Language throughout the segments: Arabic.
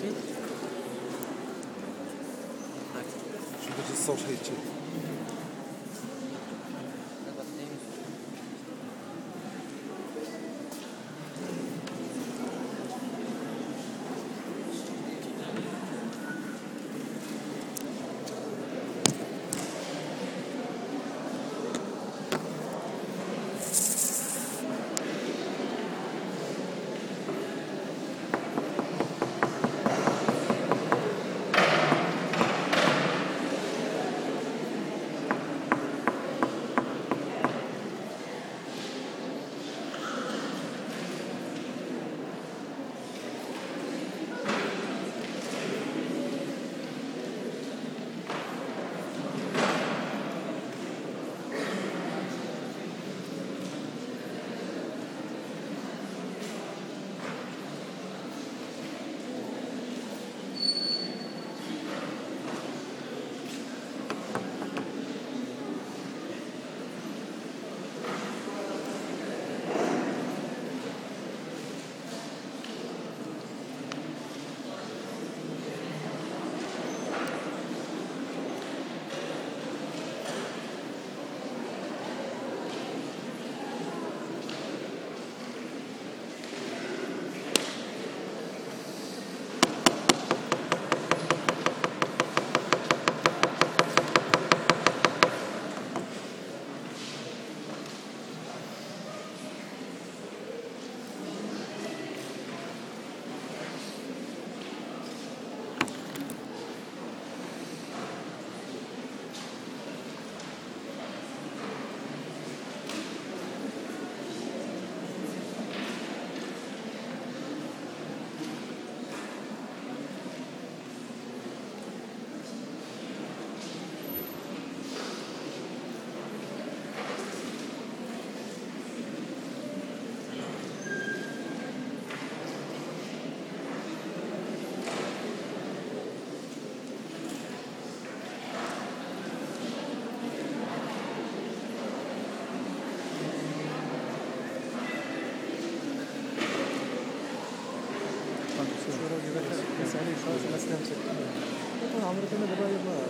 شوف هاد الصوت حيدتو. عمرك انا دابا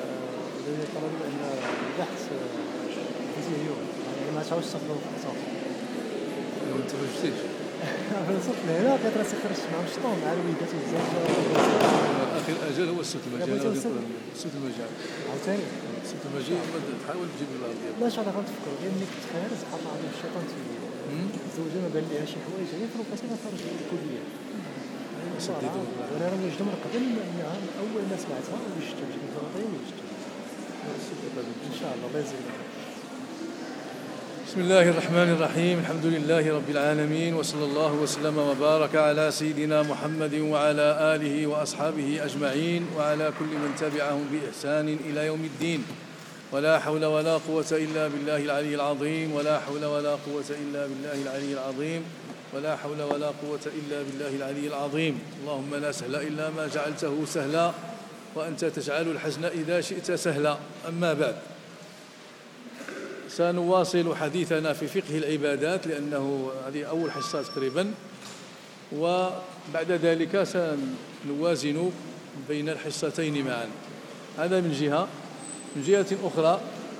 دابا طلب ان البحث فيه اليوم يعني ما تعاودش تاخذوا صافي انت ما شفتيش صافي هنا بغيت راسي خرجت مع الشطون مع الوليدات بزاف اخر اجل هو السبت المجال السبت المجال عاوتاني السبت المجال تحاول تجيب الارضيه لا شحال غنفكروا غير ملي كنت خارج سبحان الله العظيم الشيطان الزوجه ما بان ليها شي حوايج غير في الوقت اللي خرج من الكليه وانا راه وجدت من قبل انها اول ما سمعتها وجدتها جبت الفرطين وجدتها ان شاء الله الله يزيدك. بسم الله الرحمن الرحيم. الحمد لله رب العالمين وصلى الله وسلم وبارك على سيدنا محمد وعلى آله وأصحابه أجمعين وعلى كل من تبعهم بإحسان إلى يوم الدين. ولا حول ولا قوة إلا بالله العلي العظيم ولا حول ولا قوة إلا بالله العلي العظيم ولا حول ولا قوة إلا بالله العلي العظيم. اللهم لا سهل إلا ما جعلته سهلا وأنت تجعل الحزن إذا شئت سهلا. أما بعد، سنواصل حديثنا في فقه العبادات لأنه هذه أول حصة تقريبا، وبعد ذلك سنوازن بين الحصتين معا. هذا من جهة. من جهة أخرى،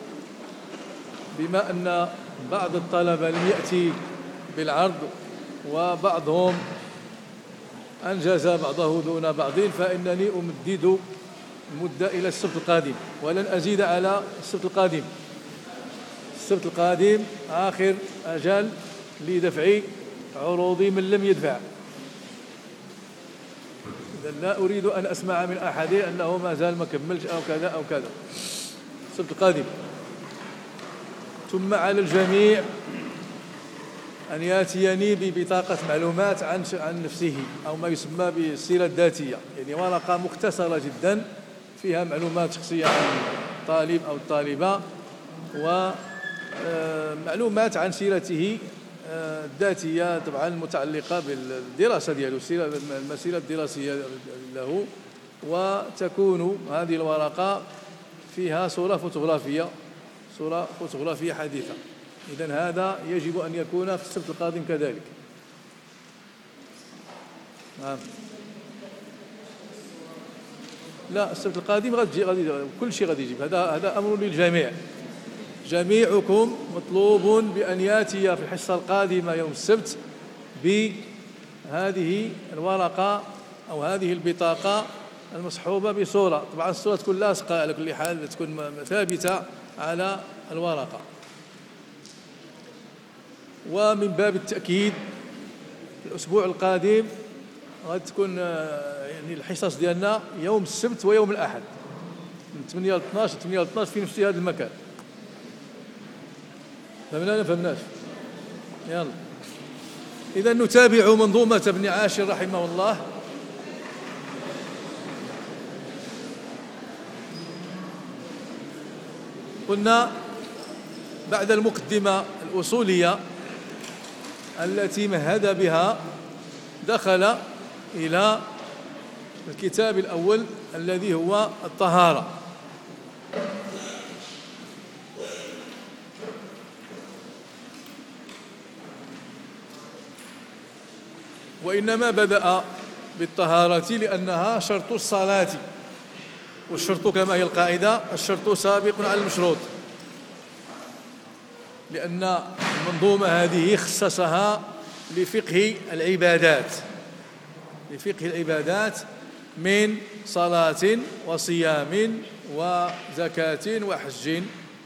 بما أن بعض الطلبة لم يأتي بالعرض وبعضهم أنجز بعضه دون بعض، فإنني أمدد المدة إلى السبت القادم ولن أزيد على السبت القادم. السبت القادم آخر أجل لدفع عروض من لم يدفع. إذن لا أريد أن أسمع من أحد أنه ما زال ما كملش أو كذا أو كذا. السبت القادم. ثم على الجميع أن يأتيني ببطاقة معلومات عن نفسه أو ما يسمى بالسيرة الذاتية، يعني ورقة مختصرة جدا فيها معلومات شخصية عن الطالب أو الطالبة ومعلومات عن سيرته الذاتية طبعا المتعلقة بالدراسة دياله، المسيرة الدراسية له. وتكون هذه الورقة فيها صورة فوتوغرافية حديثة. إذن هذا يجب أن يكون في السبت القادم كذلك. نعم. لا، السبت القادم غادي كل شيء غادي يجيب. هذا أمر للجميع. جميعكم مطلوب بأن يأتي في الحصة القادمة يوم السبت بهذه الورقة أو هذه البطاقة المصحوبة بصورة. طبعا الصورة تكون لاصقة على كل حال، تكون ثابتة على الورقة. ومن باب التأكيد الأسبوع القادم غادي تكون يعني الحصص ديالنا يوم السبت ويوم الأحد من 8 ل 12 8 ل 12 في نفس هذا المكان. فهمنا ولا فهمناش؟ يلا إذا نتابع منظومة ابن عاشر رحمه الله. قلنا بعد المقدمة الأصولية التي مهد بها دخل إلى الكتاب الأول الذي هو الطهارة. وإنما بدأ بالطهارة لأنها شرط الصلاة، والشرط كما هي القاعدة الشرط سابق على المشروط، لأن المنظومة هذه خصصها لفقه العبادات من صلاة وصيام وزكاة وحج.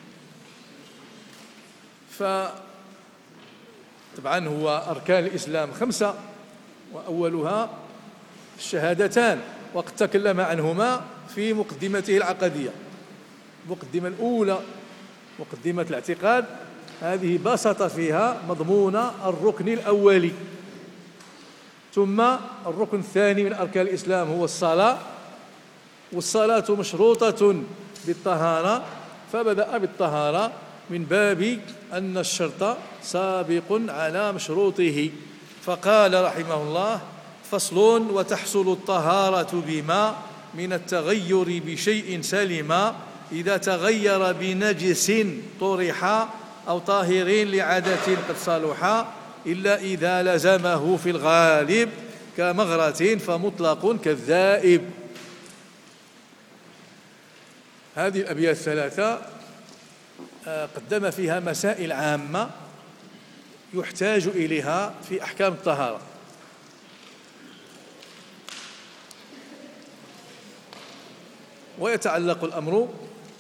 طبعا هو أركان الإسلام 5 وأولها الشهادتان، وقد تكلم عنهما في مقدمته العقدية. المقدمة الأولى مقدمة الاعتقاد، هذه بسط فيها مضمون الركن الأولي. ثم الركن الثاني من أركان الإسلام هو الصلاة، والصلاة مشروطة بالطهارة، فبدأ بالطهارة من باب أن الشرط سابق على مشروطه. فقال رحمه الله: فصل: وتحصل الطهارة بما من التغير بشيء سلم، إذا تغير بنجس طرح أو طاهر لعادة قد صلح، إلا إذا لزمه في الغالب كمغرة فمطلق كالذائب. هذه الأبيات الثلاثة قدم فيها مسائل عامة يحتاج إليها في أحكام الطهارة. ويتعلق الأمر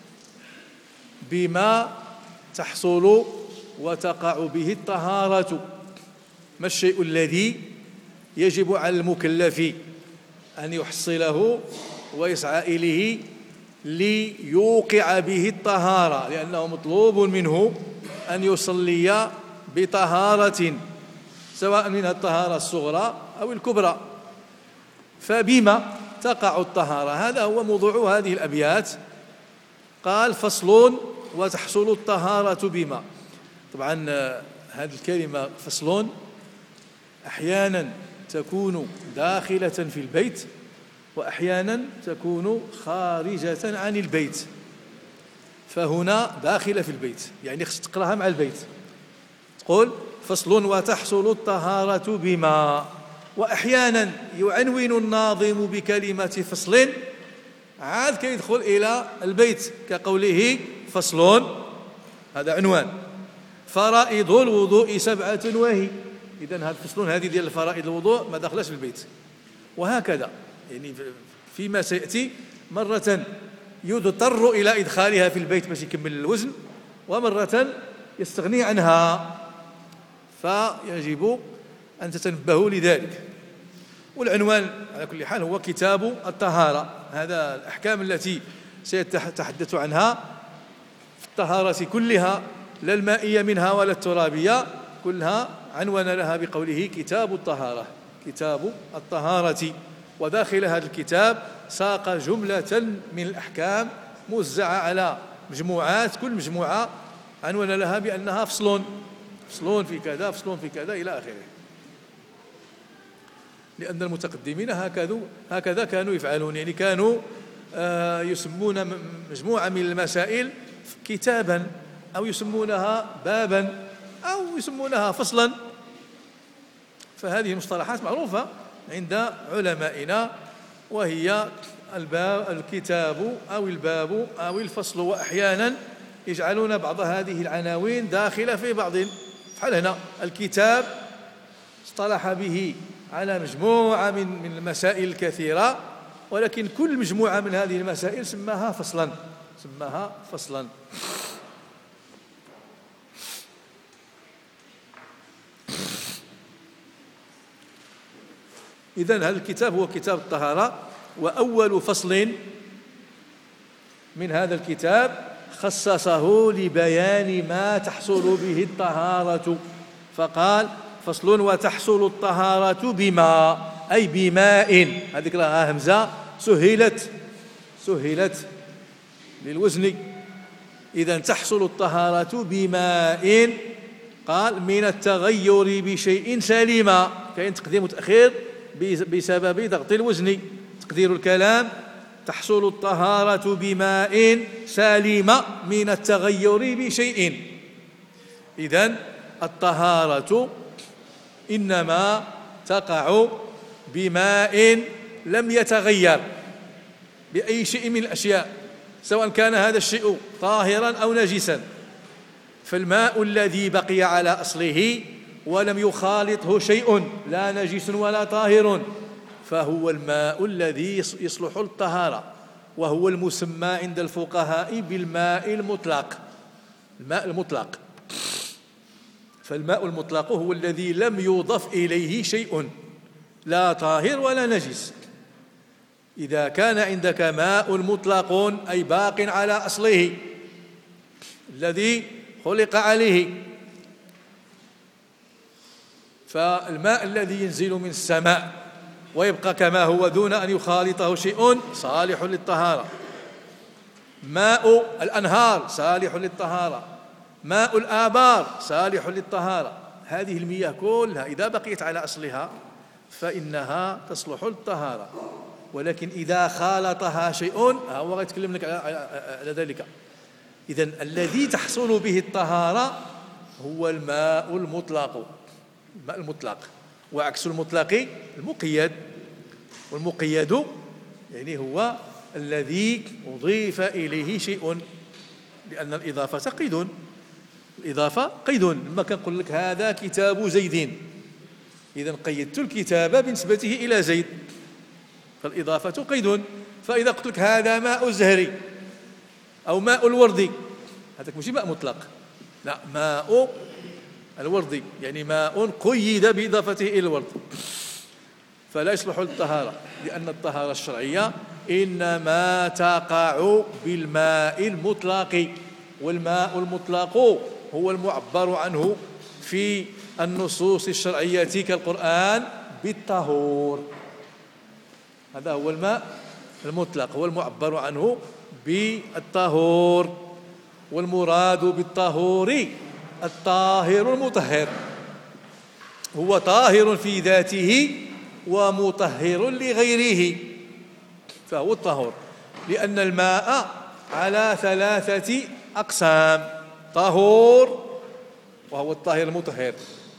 بما تحصل وتقع به الطهارة. ما الشيء الذي يجب على المكلف أن يحصله ويسعى إليه ليوقع به الطهارة، لأنه مطلوب منه أن يصلي بطهارة، سواء منها الطهارة الصغرى أو الكبرى. فبما تقع الطهارة، هذا هو موضوع هذه الأبيات. قال: فصل: وتحصل الطهارة بما. طبعا هذه الكلمة فصل أحيانا تكون داخلة في البيت، وأحيانا تكون خارجة عن البيت. فهنا داخلة في البيت، يعني خص تقراها مع البيت، تقول: فصل: وتحصل الطهارة بما. وأحيانا يعنون الناظم بكلمة فصل عاد كيدخل إلى البيت، كقوله: فصل، هذا عنوان: فرائض الوضوء 7 وهي. إذن هذا فصل، هذه ديال فرائض الوضوء ما دخلش في البيت. وهكذا يعني فيما سيأتي مرة يضطر إلى إدخالها في البيت باش يكمل الوزن، ومرة يستغني عنها، فيجب أن تتنبهوا لذلك. والعنوان على كل حال هو كتاب الطهارة. هذا الأحكام التي سيتحدث عنها في الطهارة كلها، لا المائية منها ولا الترابية، كلها عنوان لها بقوله كتاب الطهارة. كتاب الطهارة. وداخل هذا الكتاب ساق جملة من الأحكام موزعة على مجموعات، كل مجموعة عنوان لها بأنها فصل، فصل في كذا، فصل في كذا، إلى آخره. لأن المتقدمين هكذا كانوا يفعلون، يعني كانوا يسمون مجموعة من المسائل كتابا، أو يسمونها بابا، أو يسمونها فصلا. فهذه مصطلحات معروفة عند علمائنا، وهي الكتاب أو الباب أو الفصل، وأحيانا يجعلون بعض هذه العناوين داخلة في بعض. بحال هنا الكتاب اصطلح به على مجموعة من المسائل الكثيرة، ولكن كل مجموعة من هذه المسائل سماها فصلا. إذن هذا الكتاب هو كتاب الطهارة، وأول فصل من هذا الكتاب خصصه لبيان ما تحصل به الطهارة، فقال: فصل: وتحصل الطهارة بما، أي بماء، هذيك راها همزة سهلت للوزن. إذن تحصل الطهارة بماء، قال: من التغير بشيء سليما. كاين تقديم وتأخير بسبب ضغط الوزن. تقدير الكلام: تحصل الطهارة بماء سليم من التغير بشيء. إذن الطهارة إنما تقع بماء لم يتغير بأي شيء من الأشياء، سواء كان هذا الشيء طاهرا أو نجسا. فالماء الذي بقي على أصله ولم يخالطه شيء، لا نجس ولا طاهر، فهو الماء الذي يصلح للطهارة، وهو المسمى عند الفقهاء بالماء المطلق. الماء المطلق، فالماء المطلق هو الذي لم يضف إليه شيء، لا طاهر ولا نجس. إذا كان عندك ماء مطلق أي باق على أصله الذي خلق عليه، فالماء الذي ينزل من السماء ويبقى كما هو دون أن يخالطه شيء صالح للطهارة. ماء الأنهار صالح للطهارة، ماء الآبار صالح للطهارة. هذه المياه كلها إذا بقيت على أصلها فإنها تصلح للطهارة، ولكن إذا خالطها شيء، هو غيتكلم لك على ذلك. إذن الذي تحصل به الطهارة هو الماء المطلق. الماء المطلق، وعكس المطلق المقيد. والمقيد يعني هو الذي أضيف إليه شيء، لأن الإضافة قيد. الإضافة قيد. لما كنقول لك هذا كتاب زيد، إذن قيدت الكتاب بنسبته إلى زيد، فالإضافة قيد. فإذا قلت لك هذا ماء الزهري أو ماء الوردي، هذا ماشي ماء مطلق، لا، ماء الوردي يعني ماء قيد بإضافته إلى الورد، فلا يصلح للطهارة، لأن الطهارة الشرعية إنما تقع بالماء المطلق. والماء المطلق هو المعبر عنه في النصوص الشرعية كالقرآن بالطهور. هذا هو الماء المطلق، هو المعبر عنه بالطهور. والمراد بالطهور الطاهر المطهر، هو طاهر في ذاته ومطهر لغيره، فهو الطهور. لأن الماء على 3 أقسام: طهور وهو الطاهر المطهر،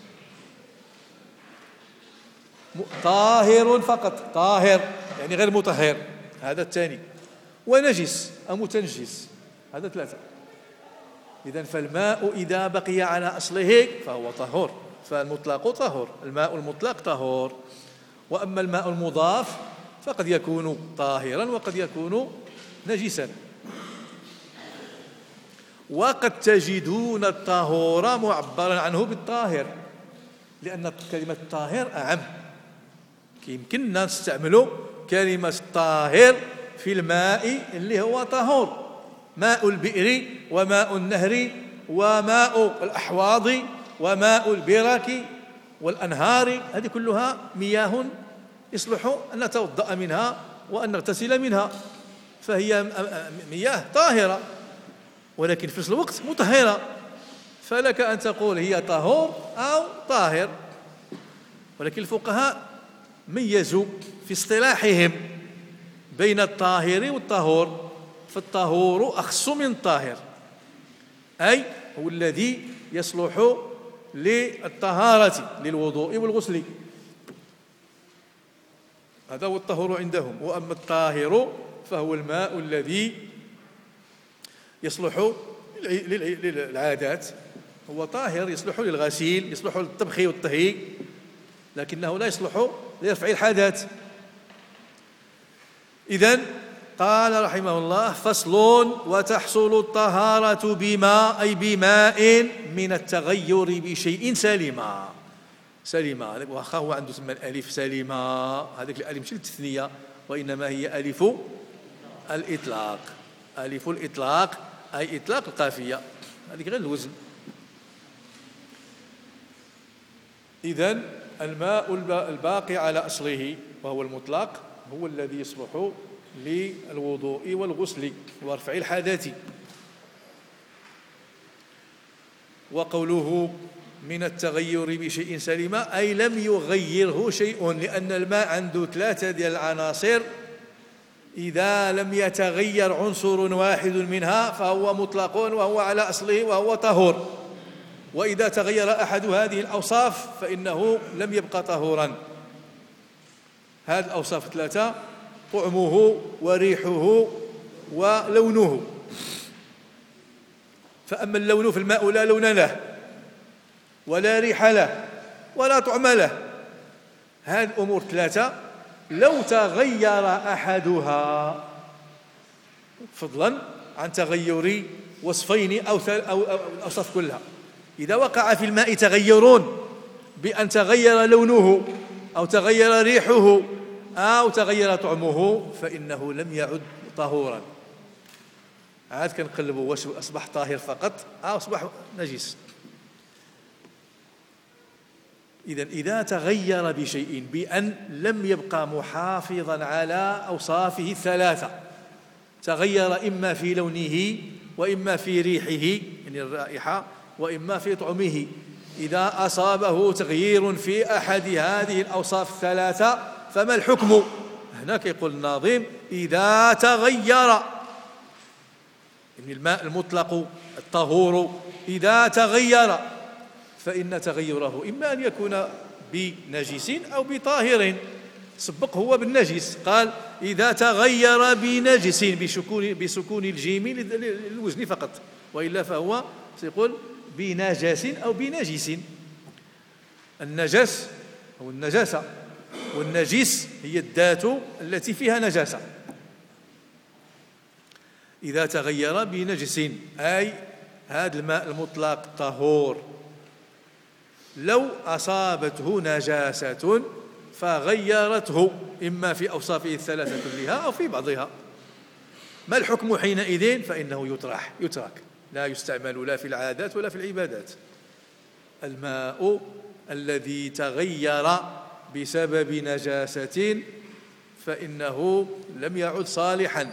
طاهر فقط، طاهر يعني غير مطهر، هذا الثاني، ونجس أو متنجس، هذا 3. إذن فالماء إذا بقي على أصله فهو طهور، فالمطلق طهور، الماء المطلق طهور. وأما الماء المضاف فقد يكون طاهرا وقد يكون نجسا. وقد تجدون الطهور معبرا عنه بالطاهر، لأن كلمة الطاهر أعم، يمكننا نستعملوا كلمة الطاهر في الماء اللي هو طهور، ماء البئر وماء النهر وماء الأحواض وماء البرك والأنهار، هذه كلها مياه يصلح أن نتوضأ منها وأن نغتسل منها، فهي مياه طاهرة ولكن في نفس الوقت مطهرة، فلك أن تقول هي طهور أو طاهر. ولكن الفقهاء ميزوا في اصطلاحهم بين الطاهر والطهور، فالطهور أخص من الطاهر، أي هو الذي يصلح للطهارة للوضوء والغسل. هذا هو الطهور عندهم. وأما الطاهر فهو الماء الذي يصلح للعادات، هو طاهر يصلح للغسيل، يصلح للطبخ والطهي، لكنه لا يصلح لرفع الحدث. إذن قال رحمه الله: فصل: وتحصل الطهارة بما أي بماء من التغير بشيء سليما. سليما واخا هو عنده ثم الألف سليما، هذيك الألف ماشي للتثنية، وإنما هي ألف الإطلاق. ألف الإطلاق أي إطلاق القافية، هذيك غير الوزن. إذن الماء الباقي على أصله وهو المطلق هو الذي يصلح للوضوء والغسل ورفع الحدث. وقوله من التغير بشيء سليما أي لم يغيره شيء، لأن الماء عنده 3 ديال العناصر، إذا لم يتغير عنصر واحد منها فهو مطلق وهو على أصله وهو طهور، وإذا تغير أحد هذه الأوصاف فإنه لم يبقى طهورا. هذه الأوصاف 3: طعمه وريحه ولونه. فأما اللون في الماء لا لون له ولا ريح له ولا طعم له. هذه الأمور 3 لو تغير أحدها، فضلا عن تغير وصفين أو الأوصاف كلها، إذا وقع في الماء تغيرون بأن تغير لونه أو تغير ريحه أو تغير طعمه فإنه لم يعد طهورا. عاد كنقلبوا واش أصبح طاهر فقط أو أصبح نجس. إذا تغير بشيء بأن لم يبقى محافظا على أوصافه 3، تغير إما في لونه وإما في ريحه يعني الرائحة وإما في طعمه، إذا أصابه تغيير في أحد هذه الأوصاف 3 فما الحكم؟ هنا كيقول الناظم: إذا تغير، يعني الماء المطلق الطهور إذا تغير فإن تغيره إما أن يكون بنجس أو بطاهر. سبق هو بالنجس، قال: إذا تغير بنجس بسكون الجيم للوزن فقط، وإلا فهو سيقول بنجس أو بنجس. النجس هو النجاسة، والنجس هي الذات التي فيها نجاسة. إذا تغير بنجس أي هذا الماء المطلق طهور، لو أصابته نجاسة فغيرته إما في أوصافه 3 كلها أو في بعضها، ما الحكم حينئذ؟ فإنه يترك، لا يستعمل لا في العادات ولا في العبادات. الماء الذي تغير بسبب نجاسة فإنه لم يعد صالحا.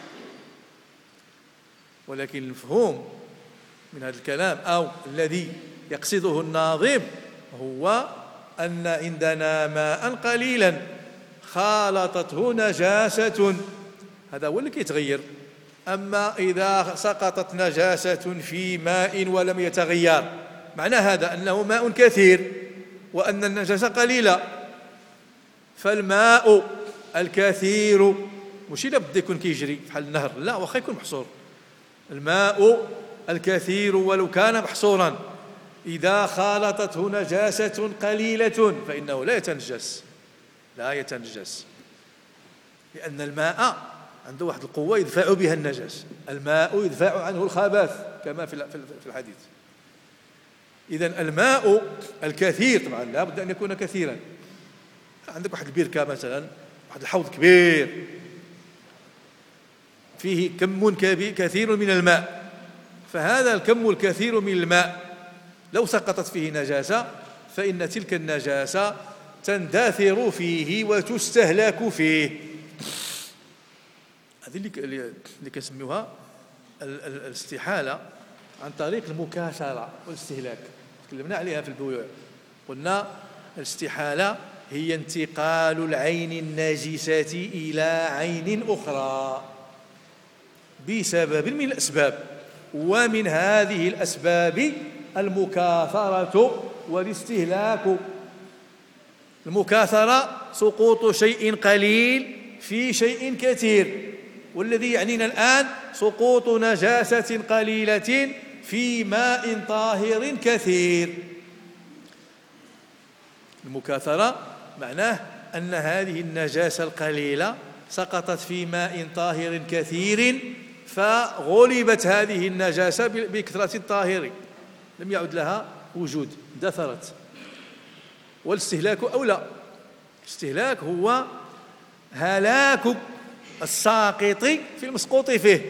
ولكن المفهوم من هذا الكلام أو الذي يقصده الناظم هو أن عندنا ماء قليلا خالطته نجاسة، هذا هو اللي كيتغير. أما إذا سقطت نجاسة في ماء ولم يتغير، معنى هذا أنه ماء كثير وأن النجاسة قليلة. فالماء الكثير ماشي لابد يكون كيجري بحال النهر، لا، واخا يكون محصور. الماء الكثير ولو كان محصورا إذا خالطته نجاسة قليلة فإنه لا يتنجس، لأن الماء عنده واحد القوة يدفع بها النجس، الماء يدفع عنه الخبث كما في الحديث. إذن الماء الكثير طبعا لا بد أن يكون كثيرا. عندك واحد البركة مثلا، واحد الحوض كبير فيه كم كثير من الماء، فهذا الكم الكثير من الماء لو سقطت فيه نجاسة فإن تلك النجاسة تندثر فيه وتستهلك فيه. هذه اللي كنسميوها الاستحالة عن طريق المكاسرة والاستهلاك، تكلمنا عليها في البيوع. قلنا الاستحالة هي انتقال العين الناجسة إلى عين أخرى بسبب من الأسباب، ومن هذه الأسباب المكاثرة والاستهلاك. المكاثرة سقوط شيء قليل في شيء كثير، والذي يعنينا الآن سقوط نجاسة قليلة في ماء طاهر كثير. المكاثرة معناه أن هذه النجاسة القليلة سقطت في ماء طاهر كثير، فغلبت هذه النجاسة بكثرة الطاهر، لم يعد لها وجود، اندثرت. والاستهلاك أولى. الاستهلاك هو هلاك الساقط في المسقوط فيه،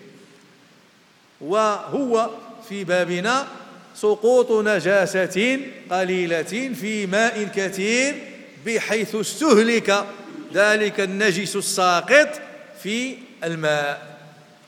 وهو في بابنا سقوط نجاسة قليلة في ماء كثير بحيث استهلك ذلك النجس الساقط في الماء.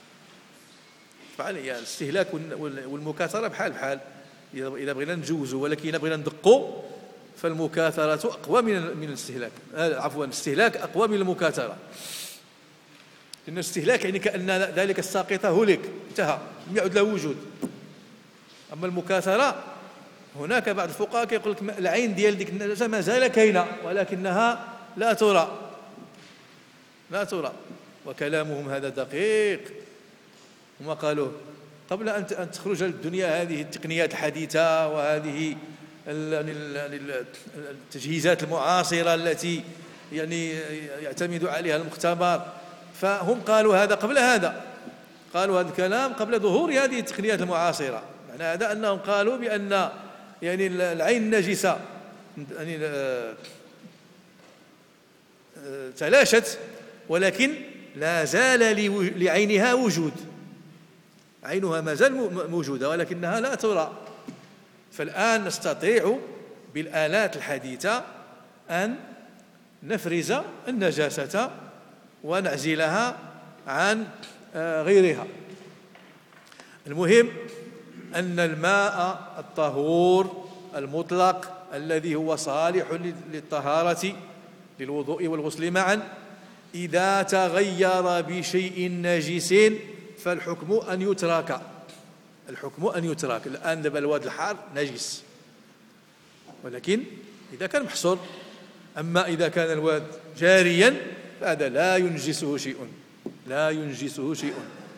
فعليا الاستهلاك والمكاثرة بحال بحال، إذا بغينا نجوزوا، ولكن إذا بغينا ندقوا فالمكاثرة أقوى من الاستهلاك، عفوا الاستهلاك أقوى من المكاثرة، لأن الاستهلاك يعني كأن ذلك الساقط هلك، انتهى، لم يعد له وجود. أما المكاثرة هناك بعض الفقهاء كيقول لك العين ديال ديك النجاسة ما زال كاينة ولكنها لا ترى، وكلامهم هذا دقيق. هما قالوا قبل أن تخرج للدنيا هذه التقنيات الحديثة وهذه التجهيزات المعاصرة التي يعني يعتمد عليها المختبر، فهم قالوا هذا قبل هذا، قالوا هذا الكلام قبل ظهور هذه التقنيات المعاصرة. معنى هذا أنهم قالوا بأن يعني العين النجسة يعني تلاشت، ولكن لا زال لعينها وجود، عينها ما زال موجودة ولكنها لا ترى. فالآن نستطيع بالآلات الحديثة أن نفرز النجاسة ونعزلها عن غيرها. المهم أن الماء الطهور المطلق الذي هو صالح للطهارة للوضوء والغسل معا، إذا تغير بشيء نجس فالحكم أن يترك. الآن دابا الواد الحار نجس، ولكن إذا كان محصور. أما إذا كان الواد جاريا فهذا لا ينجسه شيء.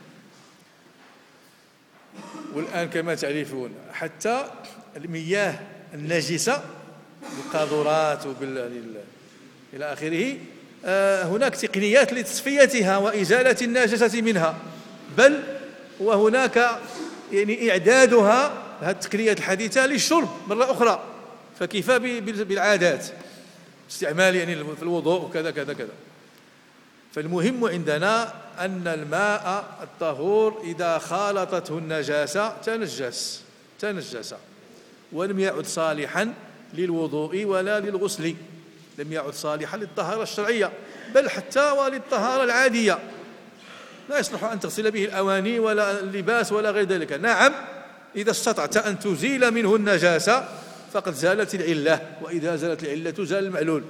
والآن كما تعرفون حتى المياه النجسة بالقاذورات إلى آخره، هناك تقنيات لتصفيتها وإزالة النجاسة منها، بل وهناك يعني إعدادها هذه التقنيات الحديثة للشرب مرة أخرى، فكيف بالعادات استعمال يعني في الوضوء وكذا كذا كذا. فالمهم عندنا أن الماء الطهور إذا خالطته النجاسة تنجس ولم يعد صالحا للوضوء ولا للغسل، لم يعد صالحا للطهارة الشرعية، بل حتى وللطهارة العادية. لا يصلح أن تغسل به الأواني ولا اللباس ولا غير ذلك. نعم، إذا استطعت أن تزيل منه النجاسة فقد زالت العلة، وإذا زالت العلة زال المعلول.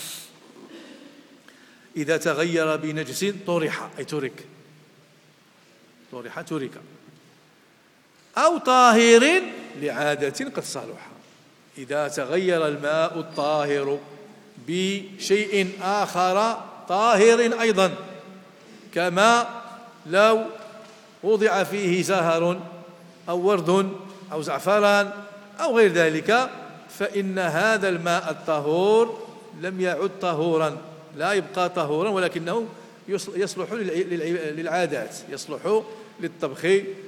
إذا تغير بنجس طرح، أي ترك، أو طاهر لعادة قد صالح. إذا تغير الماء الطاهر بشيء آخر طاهر أيضا، كما لو وضع فيه زهر أو ورد أو زعفران أو غير ذلك، فإن هذا الماء الطهور لم يعد طهورا، لا يبقى طهورا، ولكنه يصلح للعادات، يصلح للطبخ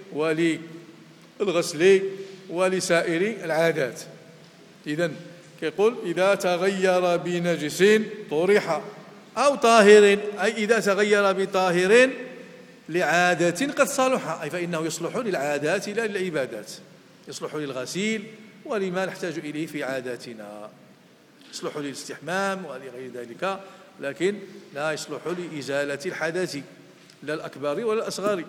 وللغسل ولسائر العادات. إذن كيقول إذا تغير بنجس طرح أو طاهر، أي إذا تغير بطاهر لعادة قد صلح، أي فإنه يصلح للعادات لا للعبادات، يصلح للغسيل ولما نحتاج إليه في عاداتنا، يصلح للاستحمام ولغير ذلك، لكن لا يصلح لإزالة الحدث لا الأكبر ولا الأصغر.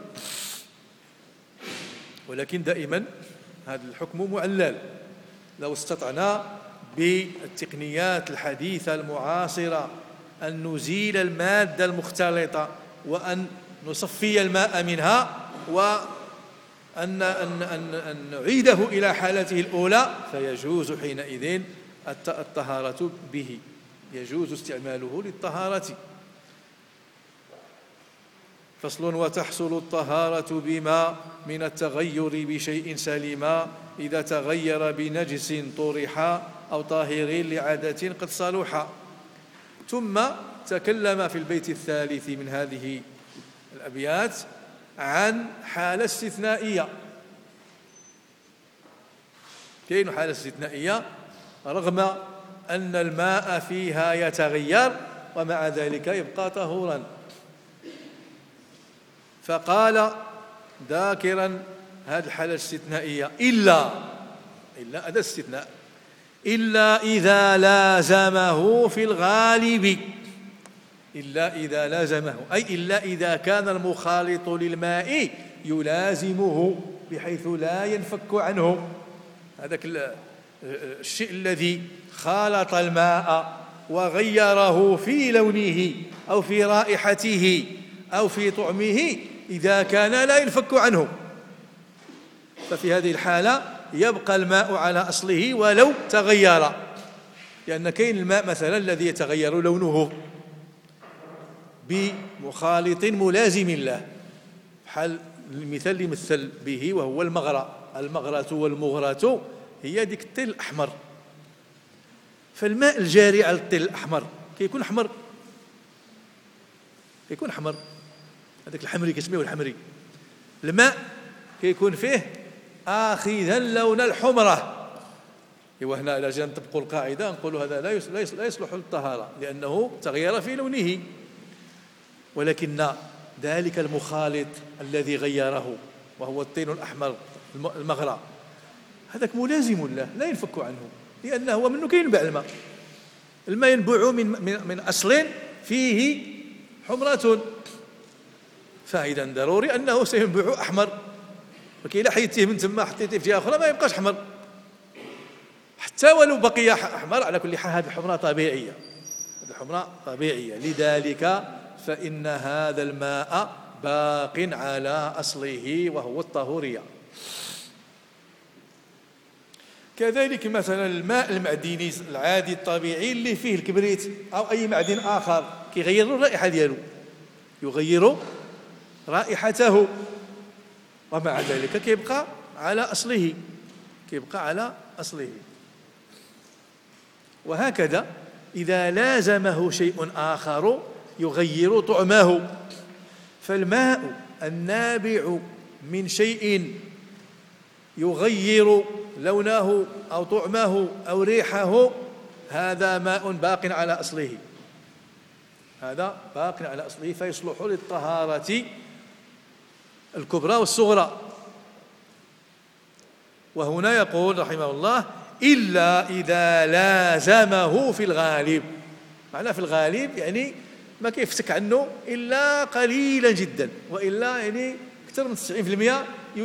ولكن دائما هذا الحكم معلل. لو استطعنا بالتقنيات الحديثة المعاصرة أن نزيل المادة المختلطة وأن نصفي الماء منها وأن نعيده إلى حالته الأولى، فيجوز حينئذ الطهارة به. يجوز استعماله للطهارة. فصل: وتحصل الطهارة بما من التغير بشيء سليما إذا تغير بنجس طرح أو طاهر لعادة قد صلح. ثم تكلم في البيت الثالث من هذه الأبيات عن حالة استثنائية. كاين حالة استثنائية رغم أن الماء فيها يتغير ومع ذلك يبقى طهورا. فقال ذاكرا هذه الحالة الاستثنائية: إلا أداة استثناء، إلا إذا لازمه في الغالب. إلا إذا لازمه، أي إلا إذا كان المخالط للماء يلازمه بحيث لا ينفك عنه. هذاك الشيء الذي خالط الماء وغيره في لونه أو في رائحته أو في طعمه إذا كان لا ينفك عنه، ففي هذه الحالة يبقى الماء على أصله ولو تغير. لأن كاين الماء مثلا الذي يتغير لونه بمخالط ملازم له، بحال المثال اللي مثل به وهو المغرة. المغرة والمغرة هي ديك الطين الأحمر. فالماء الجاري على الطين الأحمر كيكون أحمر، كيكون أحمر، هذاك الحمري كيسميوه الحمري. الماء كيكون فيه آخذا لون الحمرة. وهنا إذا جينا نطبقوا القاعدة نقولوا هذا لا يصلح للطهارة لأنه تغير في لونه، ولكن ذلك المخالط الذي غيره وهو الطين الأحمر المغرى هذاك ملازم له لا ينفك عنه، لأنه هو منه كينبع الماء. الماء ينبع من أصل فيه حمرة، فإذا ضروري أنه سينبع أحمر. وكي إلا حيدتيه من ثم حطيتيه في جهة أخرى ما يبقاش أحمر، حتى ولو بقي أحمر. على كل حال هذه حمرة طبيعية، هذه حمرة طبيعية. لذلك فإن هذا الماء باق على أصله وهو الطهورية. كذلك مثلا الماء المعدني العادي الطبيعي اللي فيه الكبريت أو أي معدن آخر كيغير الرائحة ديالو، يغير رائحته، ومع ذلك كيبقى على أصله، كيبقى على أصله. وهكذا إذا لازمه شيء آخر يغير طعمه، فالماء النابع من شيء يغير لونه أو طعمه أو ريحه هذا ماء باق على أصله، هذا باق على أصله، فيصلح للطهارة الكبرى والصغرى. وهنا يقول رحمه الله: إلا إذا لازمه في الغالب. معناه في الغالب يعني ما كيفتك عنه إلا قليلا جدا، وإلا يعني أكثر من 90%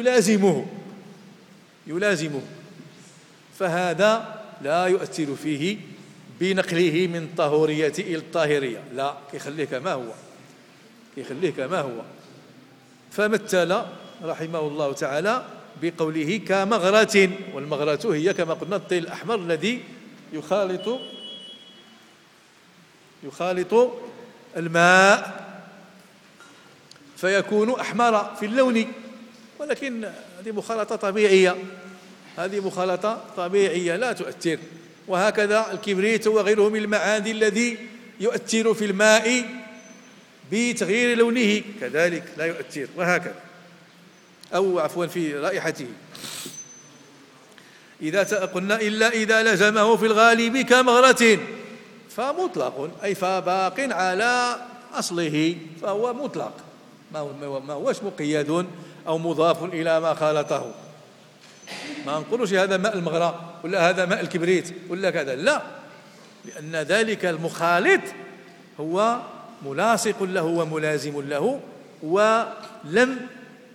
يلازمه، فهذا لا يؤثر فيه بنقله من الطهورية إلى الطاهرية، لا، كيخليه كما هو. فمثل رحمه الله تعالى بقوله كمغرة، والمغرة هي كما قلنا الطين الأحمر الذي يخالط الماء فيكون أحمر في اللون، ولكن هذه مخالطة طبيعية لا تؤثر. وهكذا الكبريت وغيره من المعادن الذي يؤثر في الماء بتغيير لونه كذلك لا يؤثر، وهكذا، أو عفوا في رائحته. إذا قلنا إلا إذا لزمه في الغالب كمغرة فمطلق، أي فباق على أصله، فهو مطلق، ما هوش مقيد أو مضاف إلى ما خالطه. ما نقولوش هذا ماء المغرى ولا هذا ماء الكبريت ولا كذا، لا، لأن ذلك المخالط هو ملاصق له وملازم له، ولم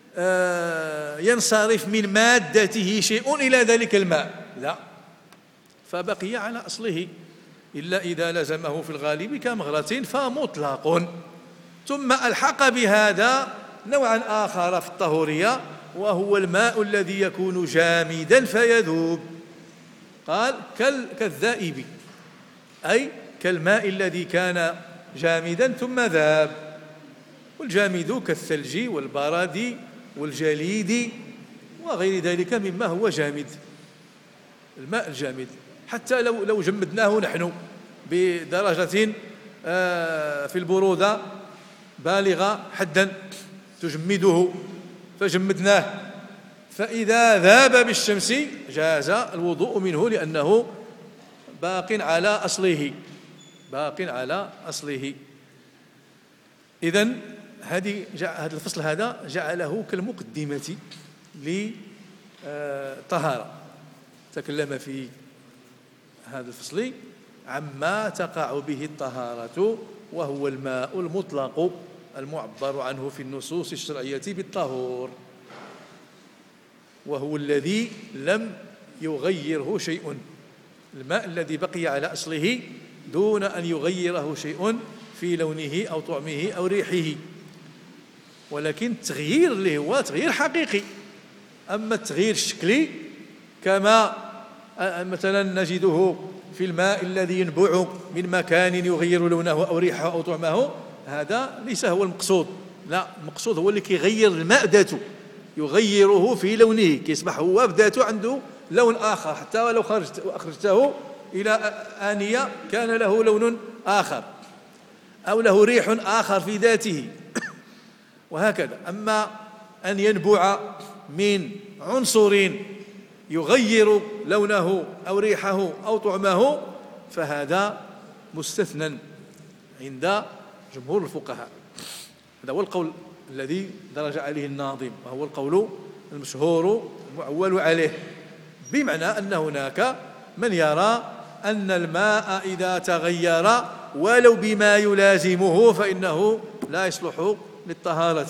ينصرف من مادته شيء إلى ذلك الماء، لا، فبقي على أصله. إلا إذا لزمه في الغالب كمغرة فمطلق. ثم ألحق بهذا نوعا آخر في الطهورية، وهو الماء الذي يكون جامدا فيذوب. قال كالذائب، أي كالماء الذي كان جامدا ثم ذاب. والجامد كالثلج والبرد والجليد وغير ذلك مما هو جامد. الماء الجامد حتى لو جمدناه نحن بدرجة في البرودة بالغة حدا تجمده، فجمدناه فإذا ذاب بالشمس جاز الوضوء منه لأنه باق على أصله. إذن هذا الفصل هذا جعله كالمقدمة للطهارة. تكلم في هذا الفصل عما تقع به الطهارة، وهو الماء المطلق المعبر عنه في النصوص الشرعية بالطهور، وهو الذي لم يغيره شيء، الماء الذي بقي على أصله دون أن يغيره شيء في لونه أو طعمه أو ريحه، ولكن التغيير اللي هو تغيير حقيقي. أما التغيير الشكلي كما مثلا نجده في الماء الذي ينبع من مكان يغير لونه أو ريحه أو طعمه، هذا ليس هو المقصود. لا، المقصود هو اللي كيغير الماء ذاته، يغيره في لونه، كيصبح هو بذاته عنده لون آخر، حتى ولو أخرجته إلى آنية كان له لون آخر أو له ريح آخر في ذاته وهكذا. أما أن ينبع من عنصر يغير لونه أو ريحه أو طعمه فهذا مستثنى عند جمهور الفقهاء. هذا هو القول الذي درج عليه الناظم، وهو القول المشهور المعول عليه، بمعنى أن هناك من يرى أن الماء إذا تغير ولو بما يلازمه فإنه لا يصلح للطهارة.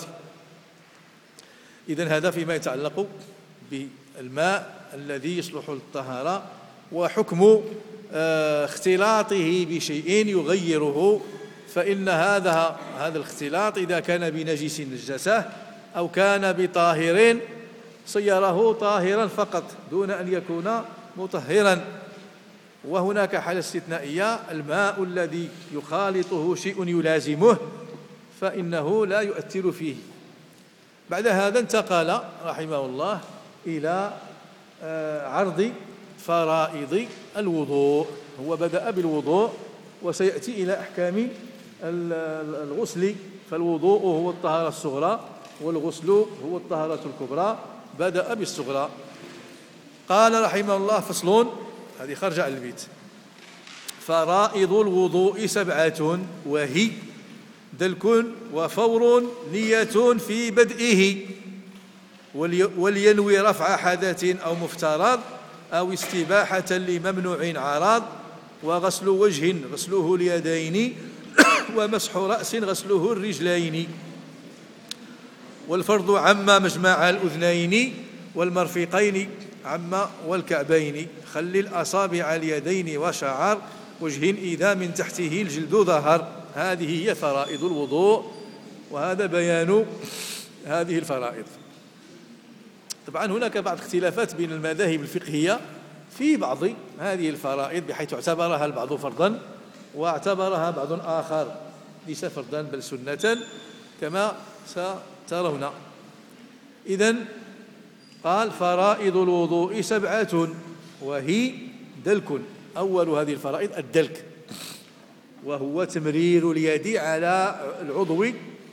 إذن هذا فيما يتعلق بالماء الذي يصلح للطهارة، وحكم اختلاطه بشيء يغيره، فإن هذا الاختلاط إذا كان بنجس نجسه أو كان بطاهر صيره طاهرا فقط دون أن يكون مطهرا. وهناك حالة استثنائية، الماء الذي يخالطه شيء يلازمه فإنه لا يؤثر فيه. بعد هذا انتقل رحمه الله إلى عرض فرائض الوضوء. هو بدأ بالوضوء وسيأتي إلى أحكام الغسل، فالوضوء هو الطهارة الصغرى والغسل هو الطهارة الكبرى. بدأ بالصغرى. قال رحمه الله: فصل، هذه خرج عن البيت. فرائض الوضوء 7، وهي: دلك وفور نية في بدئه، ولينوي رفع حدث أو مفترض أو استباحة لممنوع عراض، وغسل وجه غسله اليدين، ومسح رأس غسله الرجلين، والفرض عما مجمع الأذنين، والمرفقين عما والكعبين، خل الأصابع اليدين وشعر وجه إذا من تحته الجلد ظهر. هذه هي فرائض الوضوء، وهذا بيان هذه الفرائض. طبعا هناك بعض اختلافات بين المذاهب الفقهية في بعض هذه الفرائض، بحيث اعتبرها البعض فرضا واعتبرها بعض آخر ليس فرضا بل سنة كما سترون. إذن قال: فرائض الوضوء 7، وهي دلك. أول هذه الفرائض الدلك، وهو تمرير اليد على العضو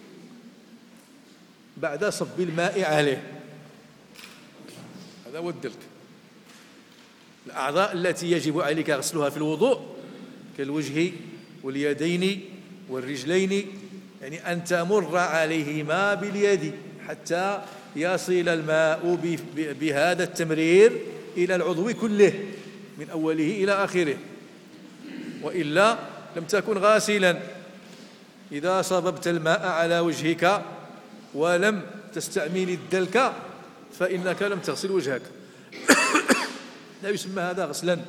بعد صب الماء عليه. هذا هو الدلك. الأعضاء التي يجب عليك غسلها في الوضوء كالوجه واليدين والرجلين، يعني أن تمر عليهما باليد حتى يصل الماء بهذا التمرير إلى العضو كله من أوله إلى آخره، وإلا لم تكن غاسلا. إذا صببت الماء على وجهك ولم تستعمل الدلك فإنك لم تغسل وجهك. لا يسمى هذا غسلا.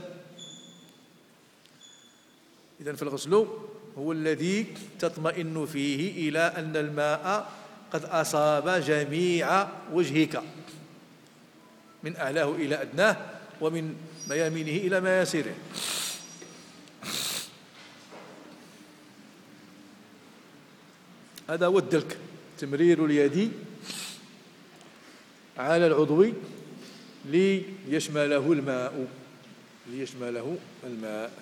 إذن فالغسل هو الذي تطمئن فيه إلى أن الماء قد أصاب جميع وجهك من أعلاه إلى أدناه ومن ميامنه إلى مياسره. هذا هو الدلك، تمرير اليد على العضو ليشمله الماء.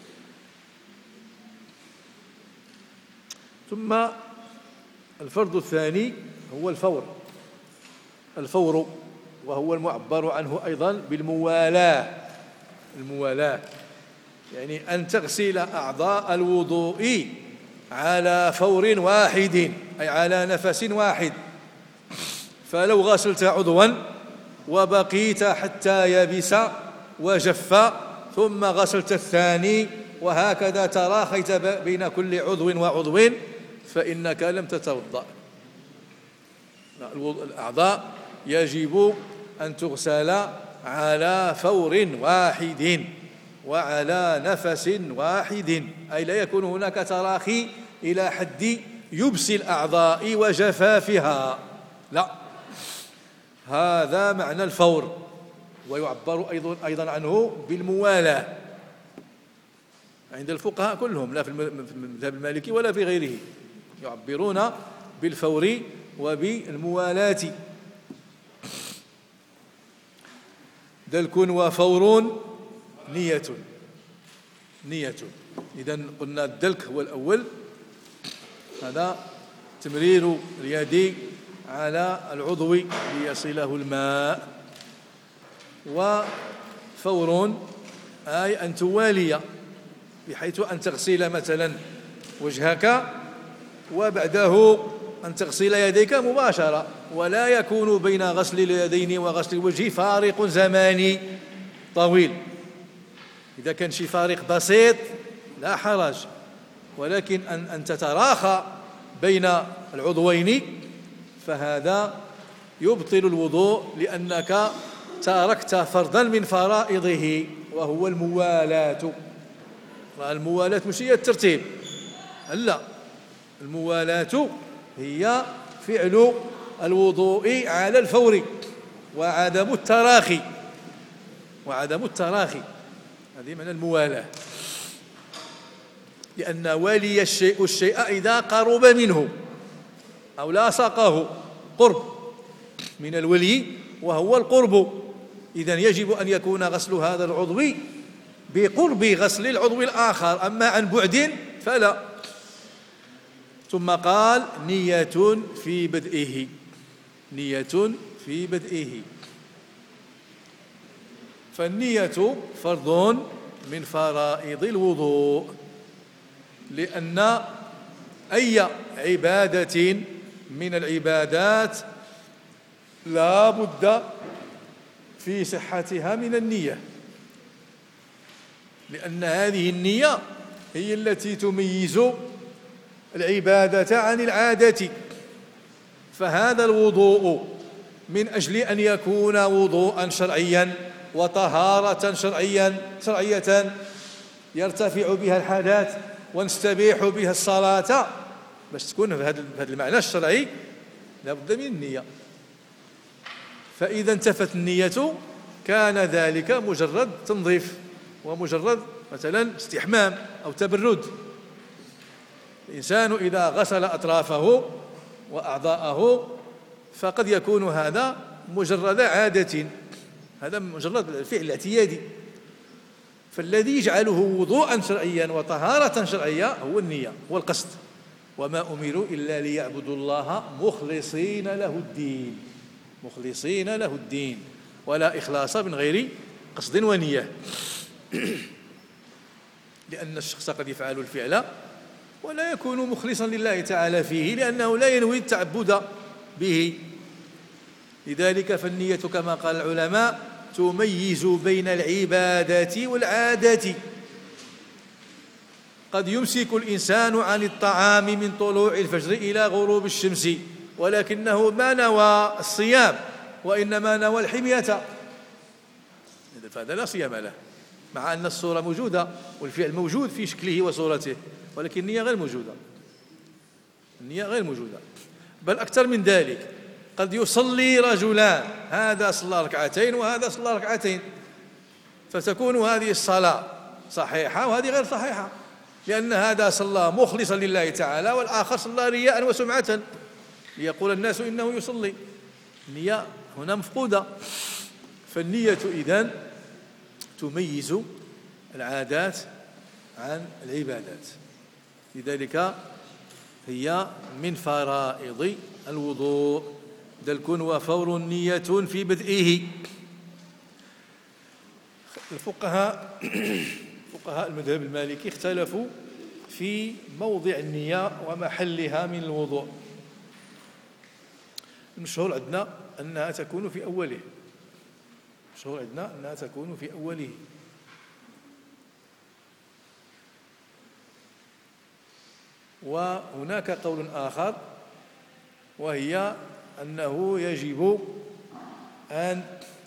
ثم الفرض الثاني هو الفور، وهو المعبر عنه أيضا بالموالاة. الموالاة يعني أن تغسل أعضاء الوضوء على فور واحد، أي على نفس واحد. فلو غسلت عضوا وبقيت حتى يبس وجف ثم غسلت الثاني وهكذا تراخيت بين كل عضو وعضو فإنك لم تتوضأ. الأعضاء يجب أن تغسل على فور واحد وعلى نفس واحد، أي لا يكون هناك تراخي إلى حد يبس الأعضاء وجفافها، لا، هذا معنى الفور. ويعبر أيضا عنه بالموالاة عند الفقهاء كلهم، لا في المذهب المالكي ولا في غيره، يعبرون بالفور وبالموالاة. دلك وفور نية. إذن قلنا الدلك هو الأول، هذا تمرير اليد على العضو ليصله الماء. وفور أي أن توالي، بحيث أن تغسل مثلا وجهك وبعده أن تغسل يديك مباشرة، ولا يكون بين غسل اليدين وغسل الوجه فارق زماني طويل. إذا كان شي فارق بسيط لا حرج، ولكن أن تتراخى بين العضوين فهذا يبطل الوضوء، لأنك تركت فرضا من فرائضه وهو الموالاة. الموالاة مش هي الترتيب، لا، الموالاة هي فعل الوضوء على الفور وعدم التراخي. هذه معنى الموالاة، لأن والي الشيء إذا قرب منه أو لاصقه، قرب من الولي وهو القرب، إذن يجب أن يكون غسل هذا العضو بقرب غسل العضو الآخر، أما عن بعد فلا. ثم قال نية في بدئه. فالنية فرض من فرائض الوضوء، لأن أي عبادة من العبادات لا بد في صحتها من النية، لأن هذه النية هي التي تميز العبادة عن العادة. فهذا الوضوء من أجل أن يكون وضوءا شرعيا وطهارة شرعية يرتفع بها الحدث ونستبيح بها الصلاة، باش تكون في هذا المعنى الشرعي لا بد من النية. فإذا انتفت النية كان ذلك مجرد تنظيف ومجرد مثلا استحمام أو تبرد. الإنسان إذا غسل أطرافه وأعضاءه فقد يكون هذا مجرد عادة، هذا مجرد فعل اعتيادي. فالذي يجعله وضوءا شرعيا وطهارة شرعية هو النية، هو القصد. وما أمروا إلا ليعبدوا الله مخلصين له الدين، ولا إخلاص من غير قصد ونية. لأن الشخص قد يفعل الفعل ولا يكون مخلصا لله تعالى فيه، لأنه لا ينوي التعبد به. لذلك فالنية كما قال العلماء تميز بين العبادة والعادة. قد يمسك الإنسان عن الطعام من طلوع الفجر إلى غروب الشمس، ولكنه ما نوى الصيام وإنما نوى الحمية، فهذا لا صيام له، مع أن الصورة موجودة والفعل موجود في شكله وصورته، ولكن النية غير موجودة. بل أكثر من ذلك، قد يصلي رجلان، هذا صلى ركعتين وهذا صلى ركعتين، فتكون هذه الصلاة صحيحة وهذه غير صحيحة. لأن هذا صلى مخلصا لله تعالى، والآخر صلى رياء وسمعة ليقول الناس إنه يصلي. النية هنا مفقودة. فالنية إذن تميز العادات عن العبادات، لذلك هي من فرائض الوضوء. دلك وفور نية في بدئه. فقهاء المذهب المالكي اختلفوا في موضع النية ومحلها من الوضوء. المشهور عندنا أنها تكون في أوله. وهناك قول آخر، وهي أنه يجب أن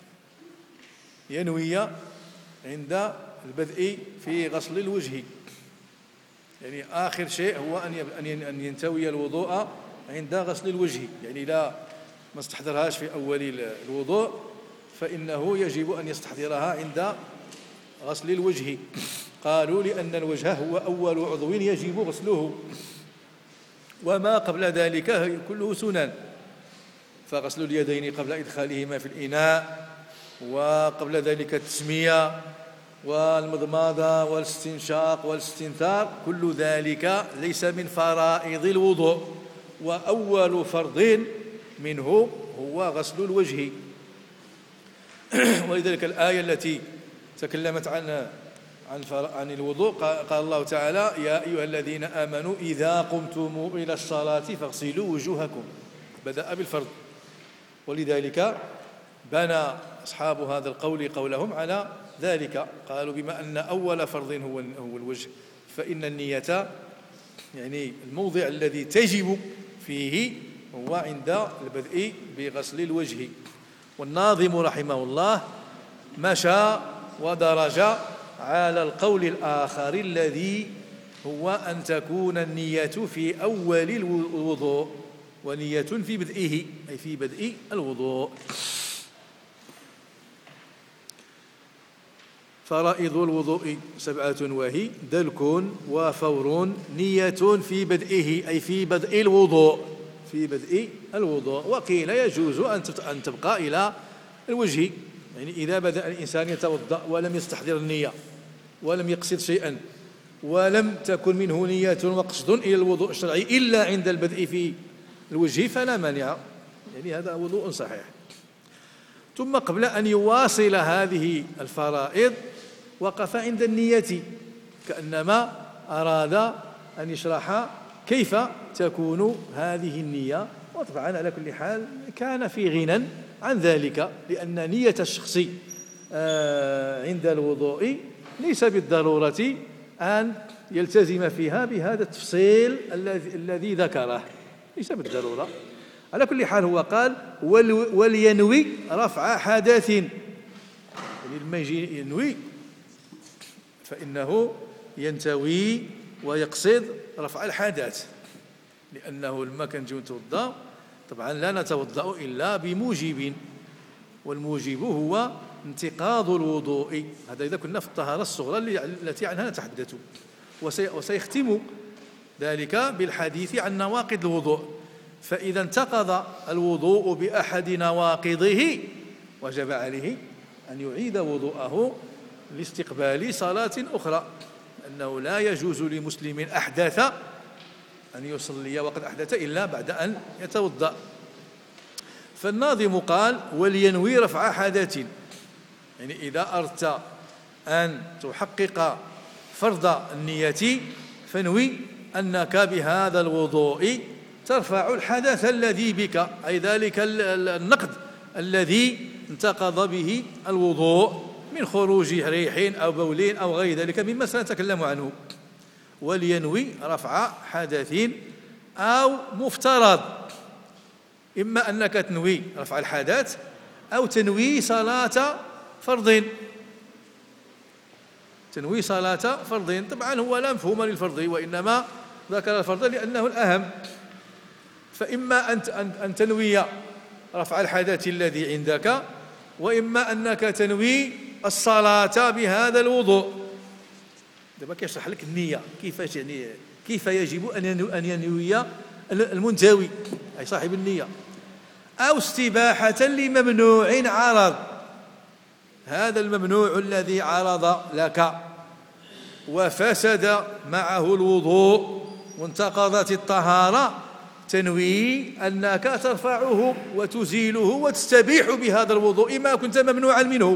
ينوي عند البدء في غسل الوجه، يعني آخر شيء هو أن ينتوي الوضوء عند غسل الوجه، يعني لا ما استحضرهاش في أول الوضوء فإنه يجب أن يستحضرها عند غسل الوجه. قالوا لأن الوجه هو أول عضو يجب غسله، وما قبل ذلك كله سنن. فغسل اليدين قبل إدخالهما في الإناء، وقبل ذلك التسمية والمضمضة والاستنشاق والاستنثار، كل ذلك ليس من فرائض الوضوء، وأول فرض منه هو غسل الوجه. ولذلك الآية التي تكلمت عن الوضوء قال الله تعالى: يا أيها الذين آمنوا إذا قمتم إلى الصلاة فاغسلوا وجوهكم. بدأ بالفرض، ولذلك بنى أصحاب هذا القول قولهم على ذلك. قالوا بما أن أول فرض هو الوجه، فإن النية يعني الموضع الذي تجب فيه هو عند البدء بغسل الوجه. والناظم رحمه الله مشى ودرج على القول الآخر الذي هو أن تكون النية في أول الوضوء، ونية في بدئه أي في بدء الوضوء. فرائض الوضوء 7 وهي: دلك وفور نية في بدئه أي في بدء الوضوء. وقيل يجوز أن تبقى إلى الوجه، يعني إذا بدأ الإنسان يتوضأ ولم يستحضر النية ولم يقصد شيئا ولم تكن منه نية وقصد إلى الوضوء الشرعي إلا عند البدء في الوجه فلا مانع، يعني هذا وضوء صحيح. ثم قبل أن يواصل هذه الفرائض وقف عند النية، كأنما أراد أن يشرح كيف تكون هذه النية. وطبعا على كل حال كان في غنى عن ذلك، لأن نية الشخص عند الوضوء ليس بالضرورة أن يلتزم فيها بهذا التفصيل الذي ذكره، ليس بالضرورة. على كل حال هو قال: ولينوي رفع حدث، يعني لما يجي ينوي فإنه ينتوي ويقصد رفع الحدث، لأنه لما كنجيو نتوضأ طبعا لا نتوضأ إلا بموجب، والموجب هو انتقاض الوضوء. هذا إذا كنا في الطهارة الصغرى التي عنها نتحدث، وسيختم ذلك بالحديث عن نواقض الوضوء. فإذا انتقض الوضوء بأحد نواقضه وجب عليه أن يعيد وضوءه لاستقبال صلاة أخرى، أنه لا يجوز لمسلم أحدث أن يصلي وقد أحدث إلا بعد أن يتوضأ. فالناظم قال: ولينوي رفع حدث، يعني إذا أردت أن تحقق فرض النية فانوي أنك بهذا الوضوء ترفع الحدث الذي بك، أي ذلك النقد الذي انتقض به الوضوء من خروج ريح أو بول أو غير ذلك مما سنتكلم عنه. ولينوي رفع حدث أو مفترض، إما أنك تنوي رفع الحدث أو تنوي صلاة فرض. طبعا هو لا مفهوم للفرض، وإنما ذكر الفرض لأنه الأهم. فإما أن تنوي رفع الحدث الذي عندك، وإما أنك تنوي الصلاة بهذا الوضوء. دابا كيشرح لك النية كيفاش، يعني كيف يجب أن ينوي المنتوي أي صاحب النية. أو استباحة لممنوع عرض، هذا الممنوع الذي عرض لك وفسد معه الوضوء وانتقضت الطهارة، تنوي أنك ترفعه وتزيله وتستبيح بهذا الوضوء ما كنت ممنوعا منه.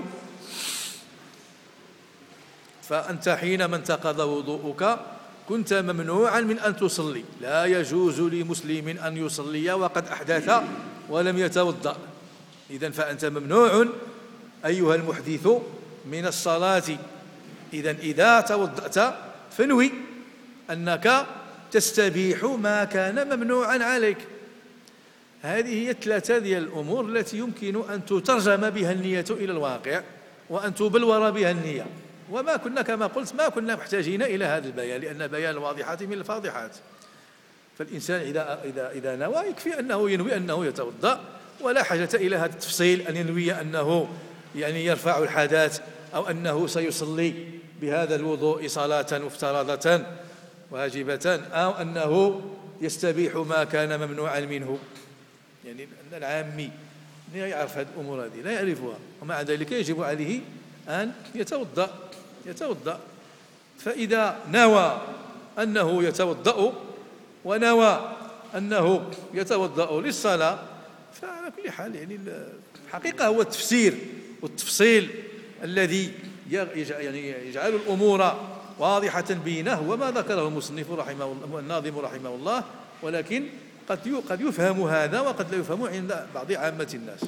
فأنت حينما انتقض وضوءك كنت ممنوعا من أن تصلي، لا يجوز لمسلم أن يصلي وقد أحدث ولم يتوضأ. إذن فأنت ممنوع أيها المحدث من الصلاة. إذن إذا توضأت فانوي أنك تستبيح ما كان ممنوعا عليك. هذه هي الثلاثة ديال الأمور التي يمكن أن تترجم بها النية إلى الواقع وأن تبلور بها النية. وما كنا كما قلت ما كنا محتاجين إلى هذا البيان، لأن بيان الواضحات من الفاضحات. فالإنسان إذا نوى يكفي أنه ينوي أنه يتوضأ، ولا حاجة إلى هذا التفصيل أن ينوي أنه يعني يرفع الحدث أو أنه سيصلي بهذا الوضوء صلاة مفترضة واجبة أو أنه يستبيح ما كان ممنوعا منه. يعني أن العامي لا يعرف هذه الأمور، هذه لا يعرفها، ومع ذلك يجب عليه أن يتوضأ. فإذا نوى أنه يتوضأ ونوى أنه يتوضأ للصلاة، فعلى كل حال يعني الحقيقة هو التفسير والتفصيل الذي يعني يجعل الأمور واضحة بينه، هو ما ذكره المصنف الناظم رحمه الله. ولكن قد يفهم هذا وقد لا يفهم عند بعض عامة الناس.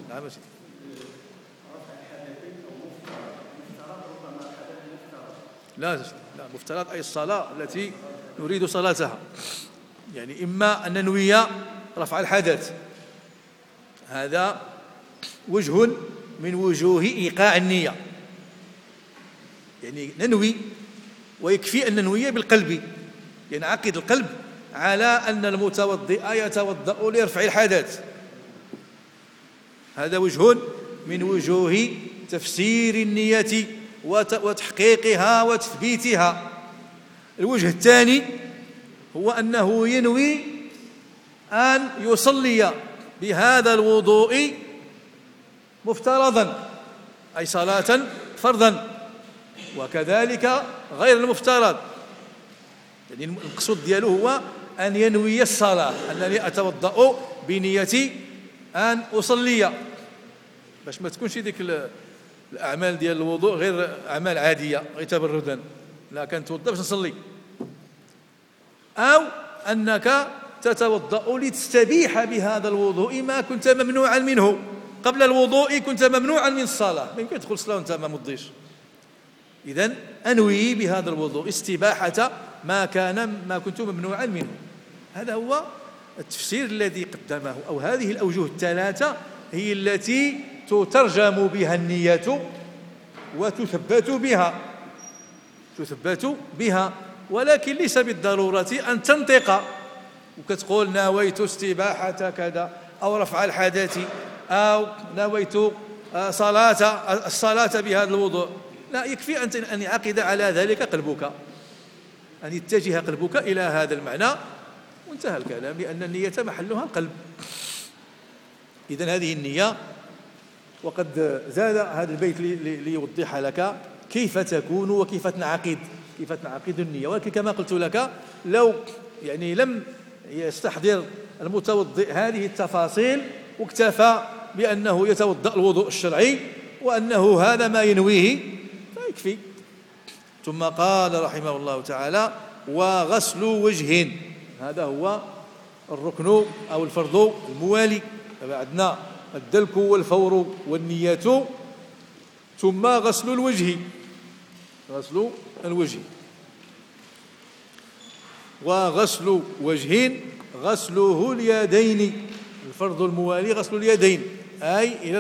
لا مفترض أي الصلاة التي نريد صلاتها، يعني إما أن ننوي رفع الحدث، هذا وجه من وجوه إيقاع النية، يعني ننوي ويكفي أن ننوي بالقلب، ينعقد القلب على أن المتوضئ يتوضأ لرفع الحدث. هذا وجه من وجوه تفسير النية وتحقيقها وتثبيتها. الوجه الثاني هو أنه ينوي أن يصلي بهذا الوضوء مفترضا أي صلاة فرضا، وكذلك غير المفترض. يعني المقصود دياله هو أن ينوي الصلاة، أنني أتوضأ بنية أن أصلي، باش ما تكونش ديك الأعمال ديال الوضوء غير أعمال عادية غير تبردا، لا كنتوضأ باش نصلي. أو أنك تتوضأ لتستبيح بهذا الوضوء ما كنت ممنوعا منه قبل الوضوء، كنت ممنوعا من الصلاة، ما يمكن تدخل الصلاة وأنت ما مضيش. إذن أنوي بهذا الوضوء استباحة ما كنت ممنوعا منه. هذا هو التفسير الذي قدمه، أو هذه الأوجه الثلاثة هي التي تترجم بها النية وتثبت بها، ولكن ليس بالضرورة أن تنطق وكتقول نويت استباحة كذا أو رفع الحدث أو نويت الصلاة بهذا الوضوء. لا، يكفي أن يعقد على ذلك قلبك، أن يتجه قلبك إلى هذا المعنى وانتهى الكلام، لأن النية محلها القلب. إذن هذه النية. وقد زاد هذا البيت ليوضح لك كيف تكون وكيف تنعقد النية. ولكن كما قلت لك لو يعني لم يستحضر المتوضئ هذه التفاصيل واكتفى بأنه يتوضأ الوضوء الشرعي وأنه هذا ما ينويه فيكفي. ثم قال رحمه الله تعالى: وغسل وجه، هذا هو الركن أو الفرض الموالي. فبعدنا الدلك والفور والنية، ثم غسل الوجه. وغسل وجه غسله اليدين، الفرض الموالي غسل اليدين أي إلى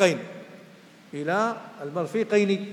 المرفقين.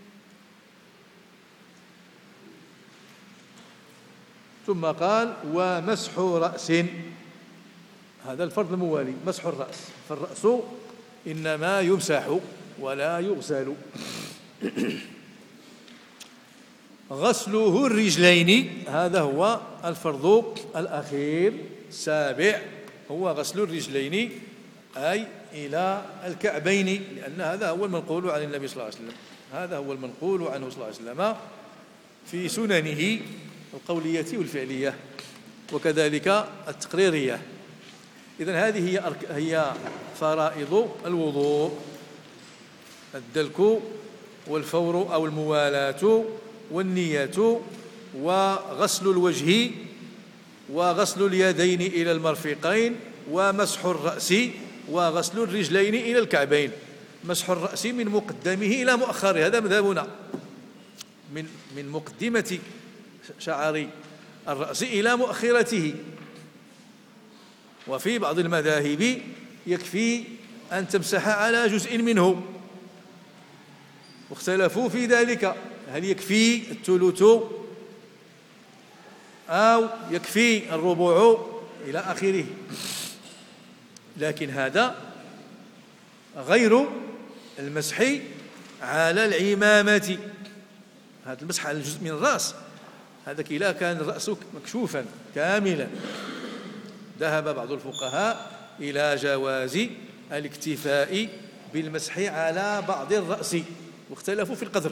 ثم قال: ومسح رأس، هذا الفرض الموالي مسح الرأس، فالرأس إنما يمسح ولا يغسل. غسله الرجلين، هذا هو الفرض الأخير السابع، هو غسل الرجلين أي إلى الكعبين، لأن هذا هو المنقول عن النبي صلى الله عليه وسلم، هذا هو المنقول عنه صلى الله عليه وسلم في سننه القولية والفعلية وكذلك التقريرية. إذن هذه هي فرائض الوضوء: الدلك والفور أو الموالاة والنية وغسل الوجه وغسل اليدين إلى المرفقين ومسح الرأس وغسل الرجلين إلى الكعبين. مسح الرأس من مقدمه إلى مؤخره، هذا مذهبنا، من مقدمة شعر الرأس إلى مؤخرته. وفي بعض المذاهب يكفي أن تمسح على جزء منه، واختلفوا في ذلك، هل يكفي الثلث أو يكفي الربع إلى آخره. لكن هذا غير المسح على العمامة، هذا المسح على الجزء من الرأس، هذا إذا كان الرأس مكشوفا كاملا. ذهب بعض الفقهاء إلى جواز الاكتفاء بالمسح على بعض الرأس، واختلفوا في القدر.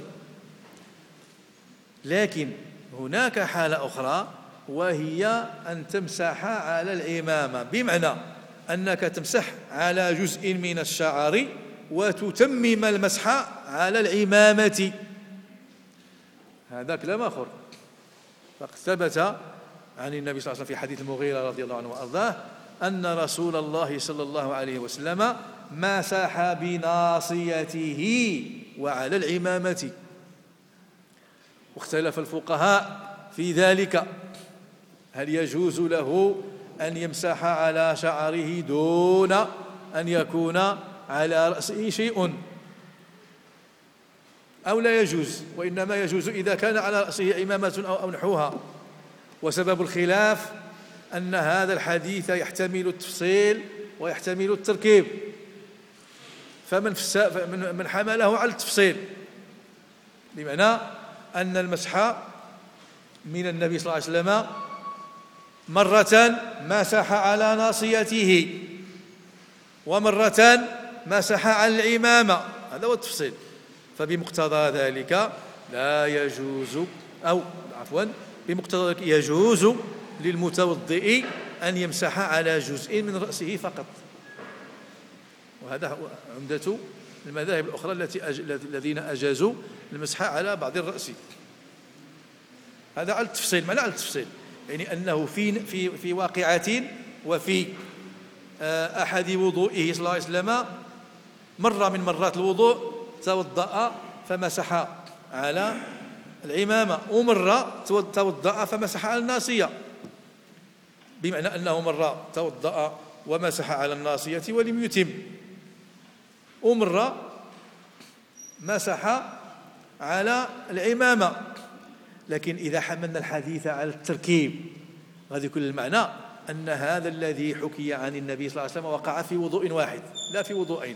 لكن هناك حالة أخرى، وهي أن تمسح على العمامة، بمعنى أنك تمسح على جزء من الشعر وتتمم المسح على العمامة، هذا كلام آخر. فقد ثبت عن النبي صلى الله عليه وسلم في حديث المغيرة رضي الله عنه وأرضاه أن رسول الله صلى الله عليه وسلم مسح بناصيته وعلى العمامة. واختلف الفقهاء في ذلك، هل يجوز له أن يمسح على شعره دون أن يكون على رأسه شيء أو لا يجوز، وإنما يجوز إذا كان على رأسه عمامة أو نحوها. وسبب الخلاف أن هذا الحديث يحتمل التفصيل ويحتمل التركيب، فمن حمله على التفصيل، بمعنى أن المسح من النبي صلى الله عليه وسلم مرة مسح على ناصيته ومرة مسح على العمامة، هذا هو التفصيل. فبمقتضى ذلك لا يجوز، أو عفوا بمقتضى ذلك يجوز للمتوضئ أن يمسح على جزء من رأسه فقط. وهذا هو عمدة المذاهب الأخرى الذين أجازوا المسح على بعض الرأس. هذا على التفصيل، معنى على التفصيل يعني أنه في واقعة وفي أحد وضوئه صلى الله عليه وسلم مرة من مرات الوضوء توضأ فمسح على العمامة، ومرة توضأ فمسح على الناصية، بمعنى أنه مرة توضأ ومسح على الناصية ولم يتم، ومرة مسح على العمامة. لكن إذا حملنا الحديث على التركيب غادي يكون المعنى أن هذا الذي حكي عن النبي صلى الله عليه وسلم وقع في وضوء واحد لا في وضوءين،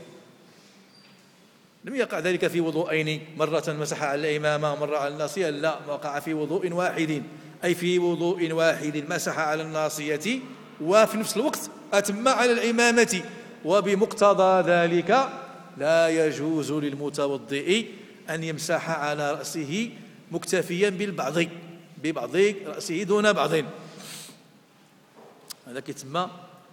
لم يقع ذلك في وضوءين، مرة مسح على الإمامة ومرة على الناصية، لا، وقع في وضوء واحد، أي في وضوء واحد مسح على الناصية وفي نفس الوقت أتم على الإمامة. وبمقتضى ذلك لا يجوز للمتوضئ أن يمسح على رأسه مكتفيا ببعض رأسه دون بعض. هذا كيتسمى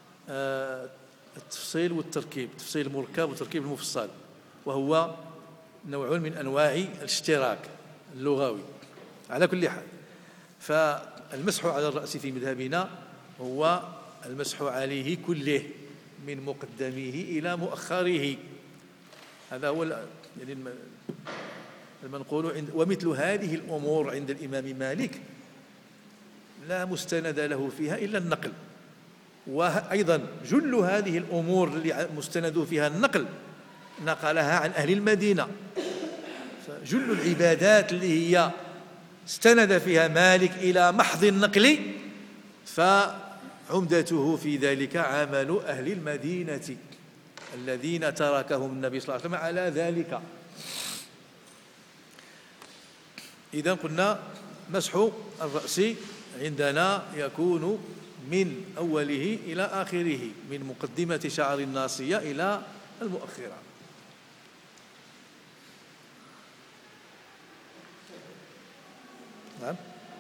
التفصيل والتركيب، التفصيل المركب والتركيب المفصل، وهو نوع من أنواع الاشتراك اللغوي. على كل حال، فالمسح على الرأس في مذهبنا هو المسح عليه كله من مقدمه إلى مؤخره، هذا هو يعني المنقول. ومثل هذه الأمور عند الإمام مالك لا مستند له فيها إلا النقل، وأيضا جل هذه الأمور اللي مستند فيها النقل نقلها عن أهل المدينة. فجل العبادات اللي هي استند فيها مالك إلى محض النقل فعمدته في ذلك عمل أهل المدينة الذين تركهم النبي صلى الله عليه وسلم على ذلك. إذا قلنا مسح الرأس عندنا يكون من أوله إلى آخره، من مقدمة شعر الناصية إلى المؤخرة. نعم.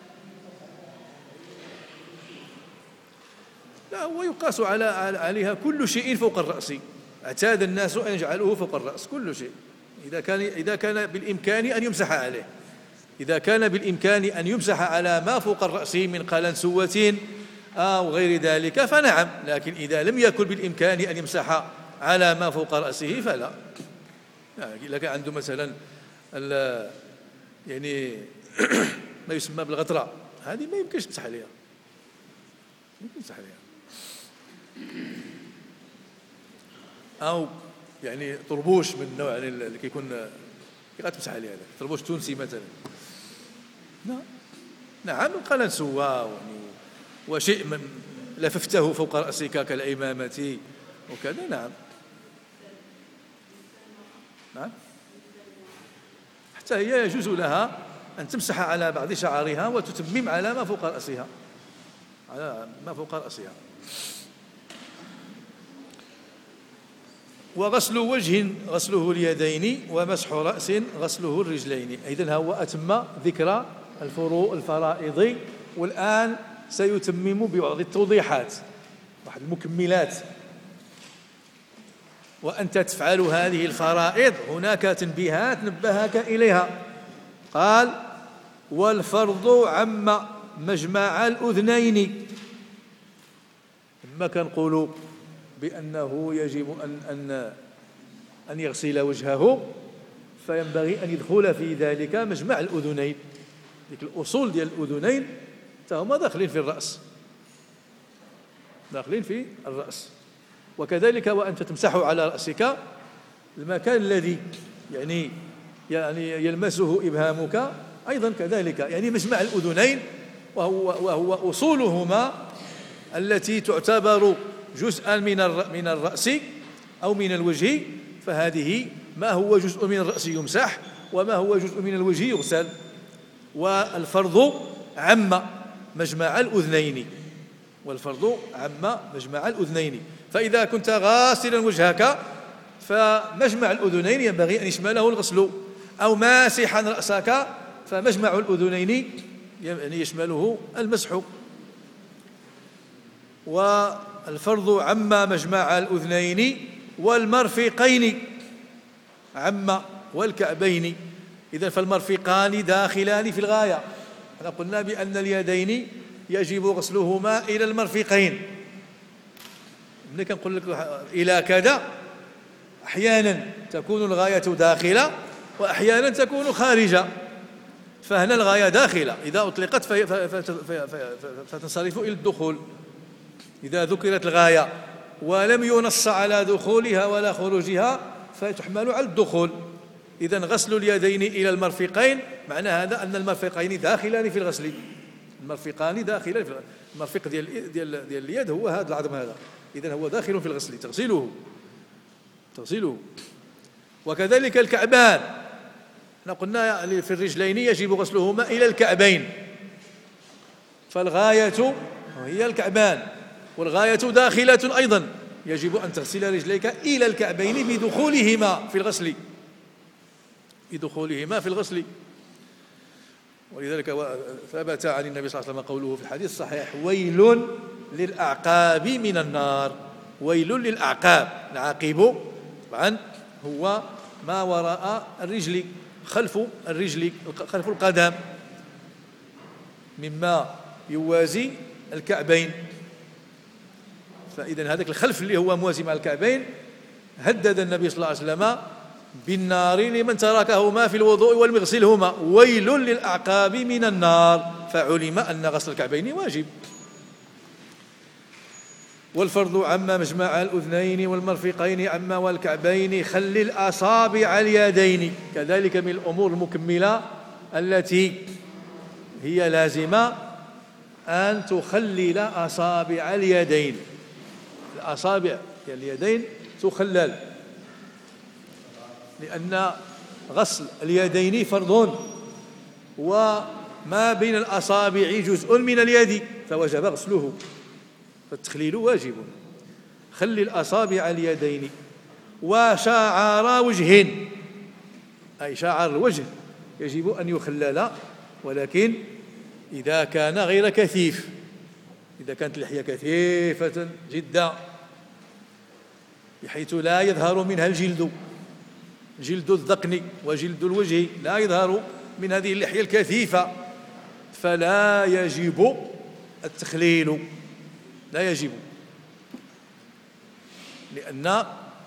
لا، ويقاس عليها كل شيء فوق الرأس. اعتاد الناس أن يجعلوه فوق الرأس كل شيء، إذا كان بالإمكان أن يمسح عليه. إذا كان بالإمكان أن يمسح على ما فوق الرأس من قلنسوة أو غير ذلك فنعم، لكن إذا لم يكن بالإمكان أن يمسح على ما فوق رأسه فلا. يعني إذا كان عنده مثلا يعني ما يسمى بالغطرة، هذه ما يمكنش تمسح عليها، أو يعني طربوش من النوع اللي كيكون غتمسح عليه، هذا طربوش تونسي مثلا. نعم القلنسوة وشيء من لففته فوق رأسك كالعمامة وكذا. نعم حتى هي يجوز لها أن تمسح على بعض شعرها وتتمم على ما فوق رأسها، وغسل وجه غسله اليدين، ومسح رأس غسله الرجلين. إذن هو أتم ذكر الفرائض، والآن سيتمم ببعض التوضيحات، واحد المكملات. وأنت تفعل هذه الفرائض هناك تنبيهات نبهك إليها. قال: والفرض عم مجمع الأذنين. لما كنقولوا بأنه يجب أن يغسل وجهه، فينبغي أن يدخل في ذلك مجمع الأذنين. ذيك الأصول ديال الأذنين هما داخلين في الرأس. وكذلك وأنت تمسح على رأسك المكان الذي يعني يلمسه إبهامك أيضا كذلك، يعني مجمع الأذنين، وهو أصولهما التي تعتبر جزءا من الرأس أو من الوجه. فهذه ما هو جزء من الرأس يمسح، وما هو جزء من الوجه يغسل. والفرض عم مجمع الأذنين. فإذا كنت غاسلا وجهك فمجمع الأذنين ينبغي أن يشمله الغسل، أو ماسحا رأسك فمجمع الأذنين يعني يشمله المسح. والفرض عم مجمع الأذنين والمرفقين عم والكعبين. إذن فالمرفقان داخلان في الغاية. احنا قلنا بأن اليدين يجب غسلهما إلى المرفقين. ملي كنقول لك إلى كذا، أحيانا تكون الغاية داخلة وأحيانا تكون خارجة. فهنا الغاية داخلة، إذا أطلقت فتنصرف إلى الدخول. إذا ذكرت الغاية ولم ينص على دخولها ولا خروجها فتحمل على الدخول. إذن غسل اليدين إلى المرفقين معنى هذا أن المرفقين داخلان في الغسل. المرفقان داخلان في المرفق ديال اليد هو هذا العظم هذا، إذن هو داخل في الغسل، تغسله. وكذلك الكعبان، احنا قلنا في الرجلين يجب غسلهما إلى الكعبين، فالغاية هي الكعبان، والغاية داخلة أيضا. يجب أن تغسل رجليك إلى الكعبين بدخولهما في الغسل. ولذلك ثبت عن النبي صلى الله عليه وسلم قوله في الحديث الصحيح: ويل للأعقاب من النار. ويل للأعقاب. العاقب طبعا هو ما وراء الرجل، خلف القدم، مما يوازي الكعبين. فإذا هذاك الخلف اللي هو موازي مع الكعبين هدد النبي صلى الله عليه وسلم بالنار لمن تركهما في الوضوء ولم يغسلهما. ويل للأعقاب من النار. فعلم أن غسل الكعبين واجب. والفرض عم مجمع الأذنين والمرفقين عم والكعبين. خل الأصابع اليدين كذلك من الأمور المكملة التي هي لازمة أن تخلل أصابع اليدين. الأصابع اليدين تخلل، لأن غسل اليدين فرض، وما بين الأصابع جزء من اليد فوجب غسله، فالتخليل واجب. خل الأصابع اليدين وشعر وجه، أي شعر الوجه يجب أن يخلل، ولكن إذا كان غير كثيف. إذا كانت اللحية كثيفة جدا بحيث لا يظهر منها الجلد، جلد الذقن وجلد الوجه لا يظهر من هذه اللحية الكثيفة، فلا يجب التخليل، لا يجب، لأن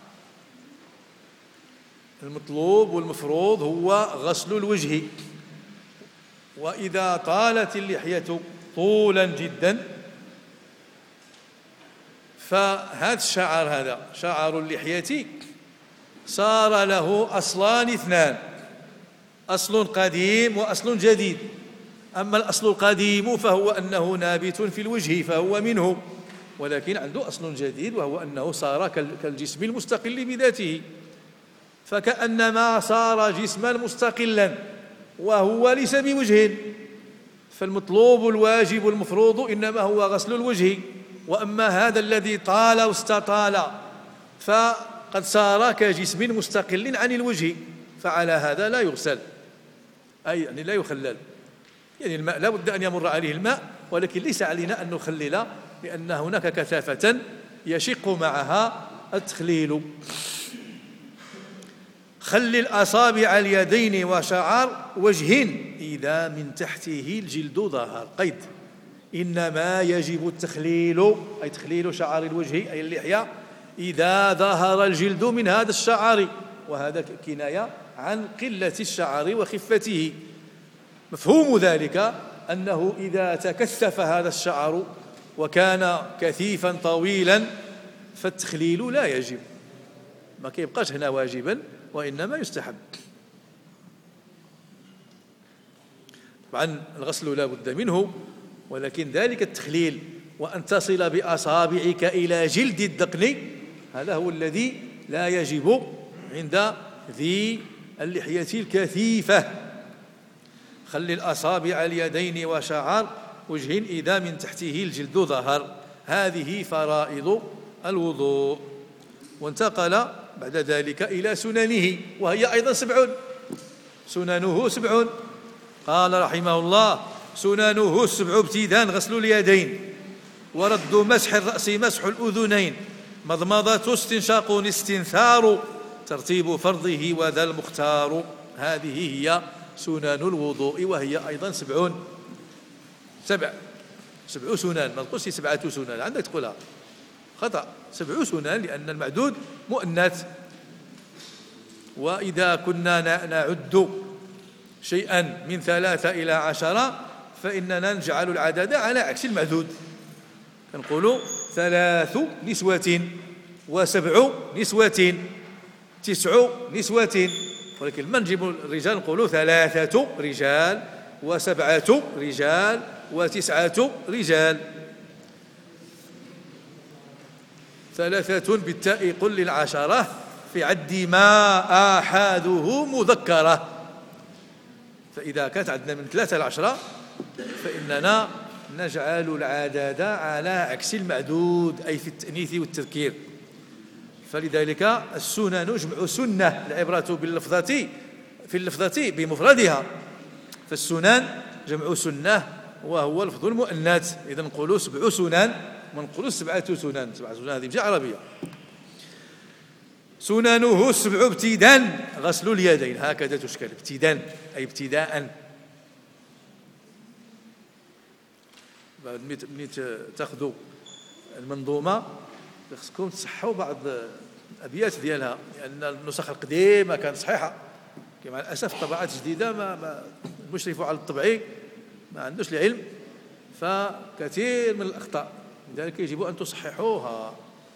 المطلوب والمفروض هو غسل الوجه. وإذا طالت اللحية طولا جدا فهذا الشعر، هذا شعر اللحية، صار له أصلان اثنان، أصل قديم وأصل جديد. أما الأصل القديم فهو أنه نابت في الوجه فهو منه، ولكن عنده أصل جديد وهو أنه صار كالجسم المستقل بذاته، فكأنما صار جسما مستقلا وهو ليس بوجه. فالمطلوب الواجب المفروض إنما هو غسل الوجه، وأما هذا الذي طال واستطال فقد صار كجسم مستقل عن الوجه، فعلى هذا لا يغسل، أي يعني لا يخلل. يعني الماء لا بد أن يمر عليه الماء، ولكن ليس علينا أن نخلل، لأن هناك كثافة يشق معها التخليل. خل الأصابع اليدين وشعر وجه إذا من تحته الجلد ظهر. قيد، إنما يجب التخليل، أي تخليل شعر الوجه أي اللحية إذا ظهر الجلد من هذا الشعر، وهذا كناية عن قلة الشعر وخفته. مفهوم ذلك أنه إذا تكثف هذا الشعر وكان كثيفا طويلا فالتخليل لا يجب، ما كيبقاش هنا واجبا وإنما يستحب. طبعا الغسل لا بد منه، ولكن ذلك التخليل وأن تصل بأصابعك إلى جلد الذقن هذا هو الذي لا يجب عند ذي اللحية الكثيفة. خل الأصابع اليدين وشعر وجه إذا من تحته الجلد ظهر. هذه فرائض الوضوء. وانتقل بعد ذلك إلى سننه، وهي أيضا 7، سننه 7. قال رحمه الله: سننه 7 ابتداء غسل اليدين، ورد مسح الرأس، مسح الأذنين، مضمضة، استنشاق، استنثار، ترتيب فرضه وذا المختار. هذه هي سنن الوضوء، وهي أيضا 7 سنن. ما تقولش 7 سنن، عندك تقولها خطأ. 7 سنن لأن المعدود مؤنث، وإذا كنا نعد شيئا من 3 إلى 10 فإننا نجعل العدد على عكس المعدود، نقول 3 نسوة و7 نسوة 9 نسوة، ولكن لما نجيب الرجال نقول 3 رجال و7 رجال و9 رجال. 3 بالتاء قل للعشرة في عد ما آحاده مذكرة. فإذا كانت عندنا من 3 إلى 10 فإننا نجعل العدد على عكس المعدود، أي في التأنيث والتذكير. فلذلك السنن جمع سنة، العبرة باللفظة في اللفظة بمفردها، فالسنن جمع سنة وهو لفظ المؤنث. إذا نقولوا 7 سنن، ما نقولوا 7 سنن. 7 سنن هذه جمع عربية. سننه 7 ابتداء غسل اليدين، هكذا تشكل، ابتداء أي ابتداء. ملي تاخذوا المنظومة خصكم تصحوا بعض الأبيات ديالها، لأن النسخ القديمة كانت صحيحة. مع الأسف الطبعات الجديدة ما المشرف على الطبع ما عندوش العلم، فكثير من الأخطاء، لذلك يجب أن تصححوها.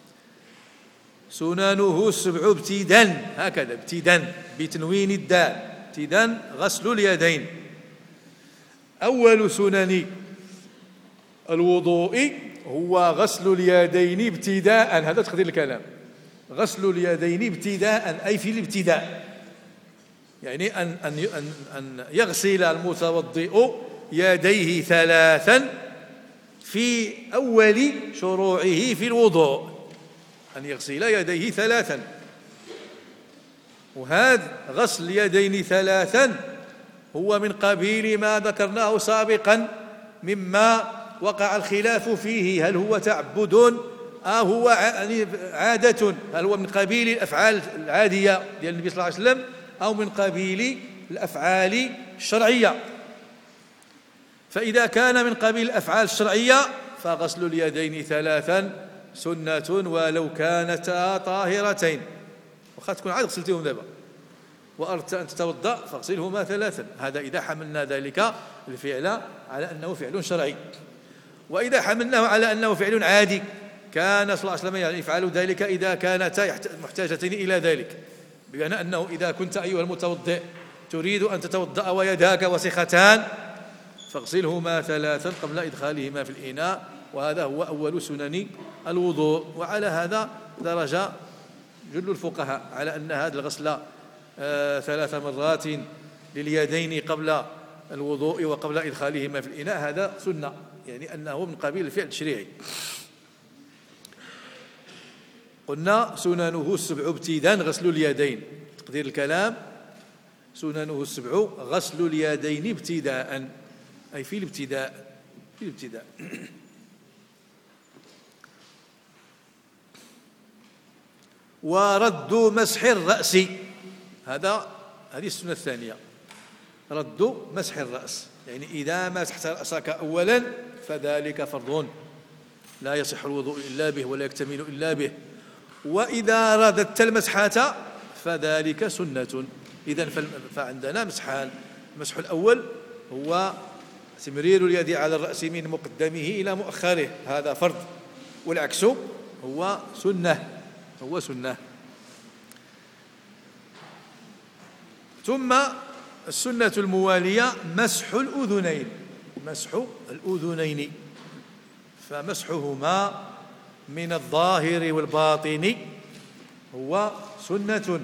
سننه 7 ابتداء، هكذا ابتداء بتنوين الدال، ابتداء غسل اليدين. أول سنن الوضوء هو غسل اليدين ابتداء، هذا تقدير الكلام. غسل اليدين ابتداء أي في الابتداء، يعني أن يغسل المتوضئ يديه ثلاثا في أول شروعه في الوضوء، أن يغسل يديه ثلاثا. وهذا غسل اليدين ثلاثا هو من قبيل ما ذكرناه سابقا مما وقع الخلاف فيه، هل هو تعبد أو هو عادة، هل هو من قبيل الأفعال العادية ديال النبي صلى الله عليه وسلم أو من قبيل الأفعال الشرعية. فإذا كان من قبيل الأفعال الشرعية فغسل اليدين ثلاثا سنة ولو كانتا طاهرتين، وقد تكون عاد غسلتهم دابا وأردت أن تتوضأ فاغسلهما ثلاثا، هذا إذا حملنا ذلك الفعل على أنه فعل شرعي. وإذا حملناه على أنه فعل عادي كان صلى الله عليه وسلم يعني يفعل ذلك إذا كانتا محتاجتين إلى ذلك، بمعنى أنه إذا كنت أيها المتوضئ تريد أن تتوضأ ويداك وسختان فاغسلهما ثلاثا قبل إدخالهما في الإناء، وهذا هو أول سنن الوضوء. وعلى هذا درج جل الفقهاء على أن هذا الغسل 3 مرات لليدين قبل الوضوء وقبل إدخالهما في الإناء هذا سنة، يعني أنه من قبيل الفعل التشريعي. قلنا سننه السبع ابتداء غسل اليدين، تقدير الكلام سننه السبع غسل اليدين ابتداء، أي في الابتداء. ورد مسح الرأس، هذه السنة الثانية، رد مسح الرأس، يعني إذا مسحت رأسك أولا فذلك فرض لا يصح الوضوء إلا به ولا يكتمل إلا به، وإذا رددت المسحة فذلك سنة. إذن فعندنا مسحان، المسح الأول هو تمرير اليد على الرأس من مقدمه إلى مؤخره، هذا فرض، والعكس هو سنة. ثم السنة الموالية مسح الأذنين، فمسحهما من الظاهر والباطن هو سنة.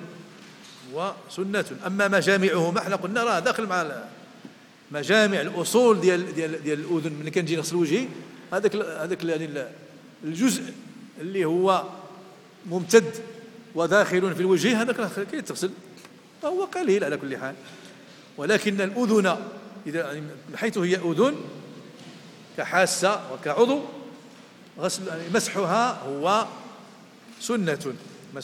أما مجامعهما احنا قلنا راه داخل مع مجامع الأصول ديال الأذن. من كنجي نغسل وجهي هذاك يعني الجزء اللي هو ممتد وداخل في الوجه هذاك كيتغسل، فهو قليل على كل حال. ولكن الأذن إذا يعني حيث هي أذن كحاسة وكعضو غسل مسحها هو سنة.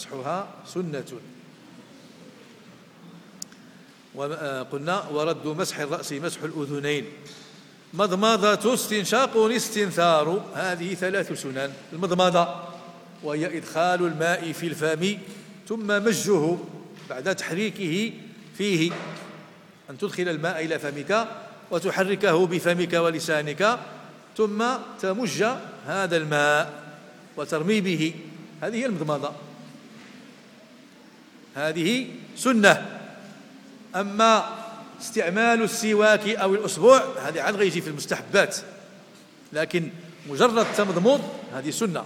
وقلنا ورد مسح الرأس مسح الأذنين. مضمضة استنشاق استنثار، هذه 3 سنن. المضمضة وهي إدخال الماء في الفم ثم مجه بعد تحريكه فيه، أن تدخل الماء إلى فمك وتحركه بفمك ولسانك ثم تمج هذا الماء وترمي به، هذه هي المضمضة، هذه سنة. أما استعمال السواك أو الأصبع هذه عاد غيجي في المستحبات، لكن مجرد تمضمض هذه سنة.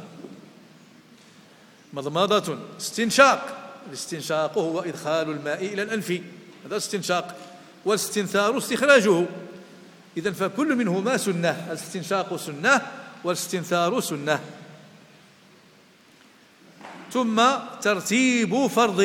مضمضة استنشاق، الاستنشاق هو إدخال الماء إلى الأنف، هذا استنشاق، والاستنثار استخراجه. إذن فكل منهما سنة، الاستنشاق سنة والاستنثار سنة. ثم ترتيب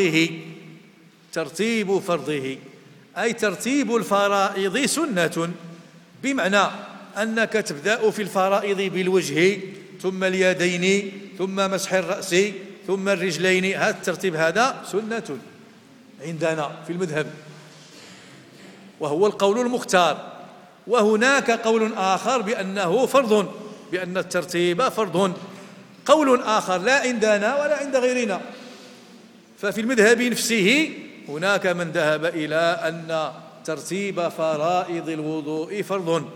فرضه أي ترتيب الفرائض سنة، بمعنى أنك تبدأ في الفرائض بالوجه ثم اليدين ثم مسح الرأس ثم الرجلين، هذا الترتيب هذا سنة عندنا في المذهب، وهو القول المختار. وهناك قول آخر بأنه فرض، بأن الترتيب فرض، قول آخر لا عندنا ولا عند غيرنا. ففي المذهب نفسه هناك من ذهب إلى أن ترتيب فرائض الوضوء فرض،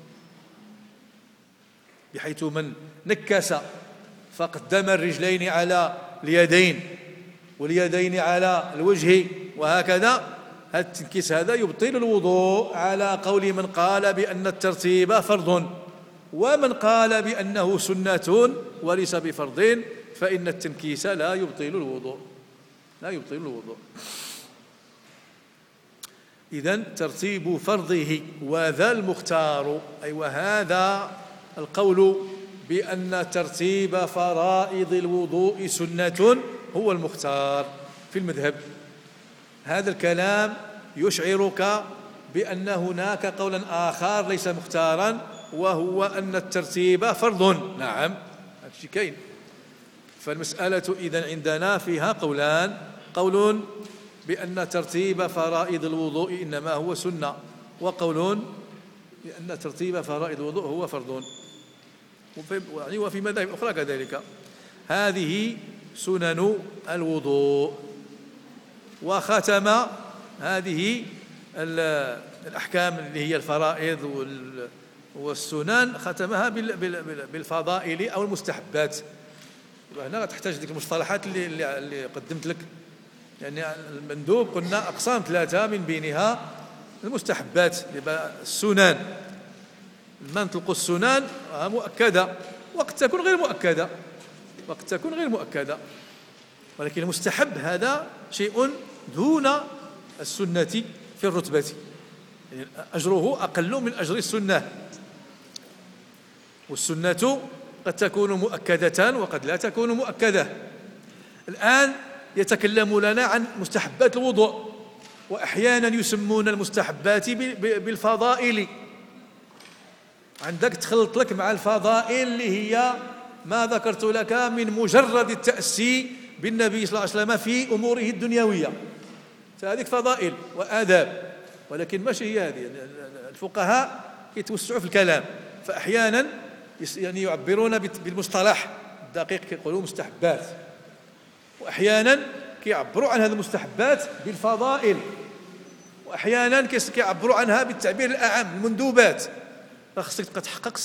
بحيث من نكس فقدم الرجلين على اليدين واليدين على الوجه وهكذا، هذا التنكيس هذا يبطل الوضوء، على قول من قال بأن الترتيب فرض، ومن قال بأنه سنة وليس بفرض، فإن التنكيس لا يبطل الوضوء. إذن ترتيب فرضه وذا المختار، أي وهذا القول بأن ترتيب فرائض الوضوء سنة هو المختار في المذهب. هذا الكلام يشعرك بأن هناك قولا آخر ليس مختارا، وهو أن الترتيب فرض. نعم، هذا الشيء كاين. فالمسألة إذن عندنا فيها قولان: قول بأن ترتيب فرائض الوضوء إنما هو سنة، وقول بأن ترتيب فرائض الوضوء هو فرض. وفي مذاهب أخرى كذلك. هذه سنن الوضوء. وختم هذه الأحكام اللي هي الفرائض والسنن، ختمها بالفضائل أو المستحبات. هنا تحتاج ذيك المصطلحات اللي قدمت لك. يعني المندوب قلنا أقسام ثلاثة، من بينها المستحبات، السنن. ما نطلقوا السنن مؤكدة، وقد تكون غير مؤكدة، ولكن المستحب هذا شيء دون السنة في الرتبة، يعني أجره أقل من أجر السنة. والسنة قد تكون مؤكدة وقد لا تكون مؤكدة. الآن يتكلم لنا عن مستحبات الوضوء، وأحيانا يسمون المستحبات بالفضائل. عندك تخلط لك مع الفضائل اللي هي ما ذكرت لك من مجرد التأسي بالنبي صلى الله عليه وسلم في أموره الدنيوية، فهذه فضائل وآداب، ولكن ماشي هي هذه. الفقهاء يتوسعوا في الكلام، فأحيانا يعني يعبرون بالمصطلح الدقيق يقولون مستحبات، وأحيانا كيعبروا عن هذه المستحبات بالفضائل، وأحيانا كيعبروا عنها بالتعبير الأعم المندوبات. فخصك تبقى تحقق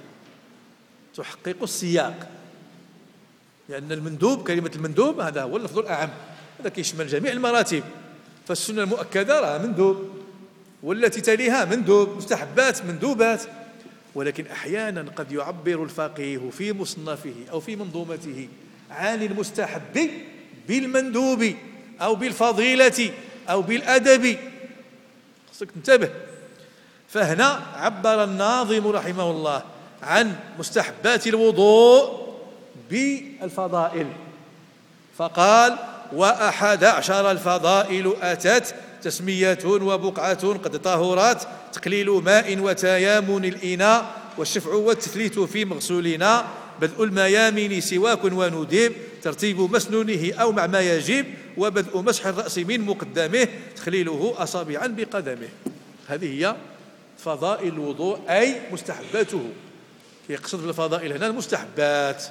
السياق، لأن المندوب، كلمة المندوب هذا هو اللفظ الأعم، هذا كيشمل جميع المراتب. فالسنة المؤكدة راه مندوب، والتي تليها مندوب، مستحبات مندوبات. ولكن أحيانا قد يعبر الفقيه في مصنفه أو في منظومته عن المستحب بالمندوب أو بالفضيلة أو بالأدب. خصك تنتبه. فهنا عبر الناظم رحمه الله عن مستحبات الوضوء بالفضائل، فقال: و11 الفضائل أتت، تسمية وبقعة قد طهرت، تقليل ماء وتيامن الإناء، والشفع والتثليث في مغسولنا، بدء الميامن سواك ونديب، ترتيب مسنونه أو مع ما يجب، وبدء مسح الرأس من مقدمه، تخليله أصابعا بقدمه. هذه هي فضائل الوضوء، أي مستحباته. يقصد بالفضائل هنا المستحبات،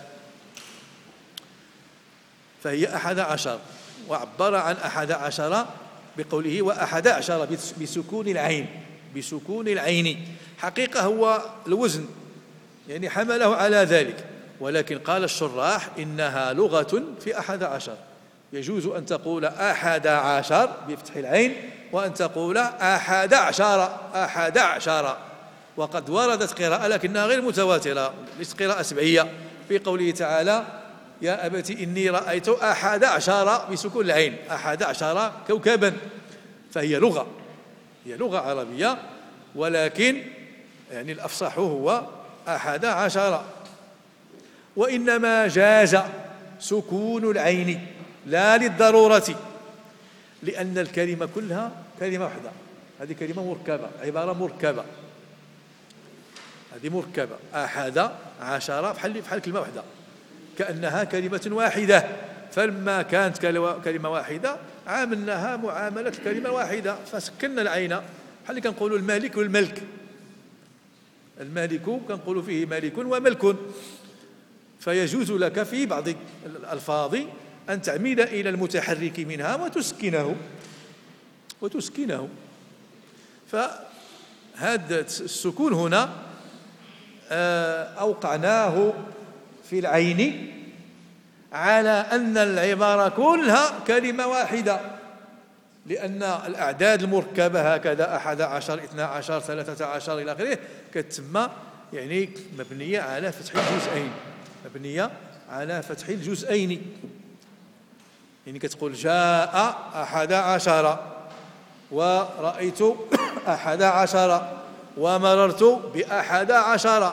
فهي 11. وعبر عن 11 بقوله و11 بسكون العين. حقيقة هو الوزن، يعني حمله على ذلك، ولكن قال الشراح إنها لغة في 11. يجوز أن تقول 11 بفتح العين، وأن تقول 11. وقد وردت قراءة لكنها غير متواترة، ليست قراءة سبعية، في قوله تعالى: يا أبت إني رأيت 11 بسكون العين، 11 كوكبا. فهي لغة، هي لغة عربية، ولكن يعني الأفصح هو 11. وإنما جاز سكون العين لا للضرورة، لأن الكلمة كلها كلمة واحدة. هذه كلمة مركبة، عبارة مركبة، هذه مركبة. 11 بحال كلمة واحدة، كأنها كلمة واحدة. فلما كانت كلمة واحدة عاملناها معاملة الكلمة واحدة، فسكننا العين. بحال كنقولوا المالك والملك، المالك كنقولوا فيه مالك وملك. فيجوز لك في بعض الألفاظ أن تعمد إلى المتحرك منها وتسكنه. فهذا السكون هنا أوقعناه في العين على أن العبارة كلها كلمة واحدة، لأن الأعداد المركبة هكذا 11 12 13 إلى آخره كتسمى يعني مبنية على فتح الجزئين، يعني كتقول جاء 11، ورأيت 11 ومررت ب11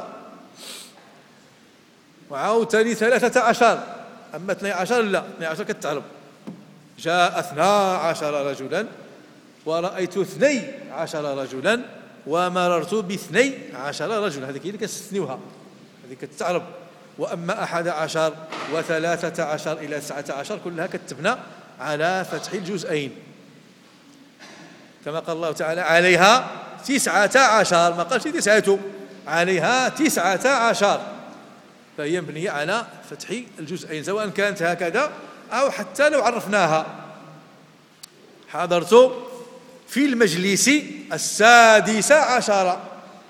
وعاوتاني 13. أما 12 لا، 12 كتعرب. جاء 12 رجلا ورأيت 12 رجلا ومررت ب12 رجلا. هذه اللي كنستثنيوها، هذه كتعرب. وأما 11 و13 إلى 19 كلها كتبنى على فتح الجزئين، كما قال الله تعالى عليها 19. ما قالش 9، عليها 19، فهي مبنية على فتح الجزئين سواء كانت هكذا أو حتى لو عرفناها. حضرت في المجلس 16،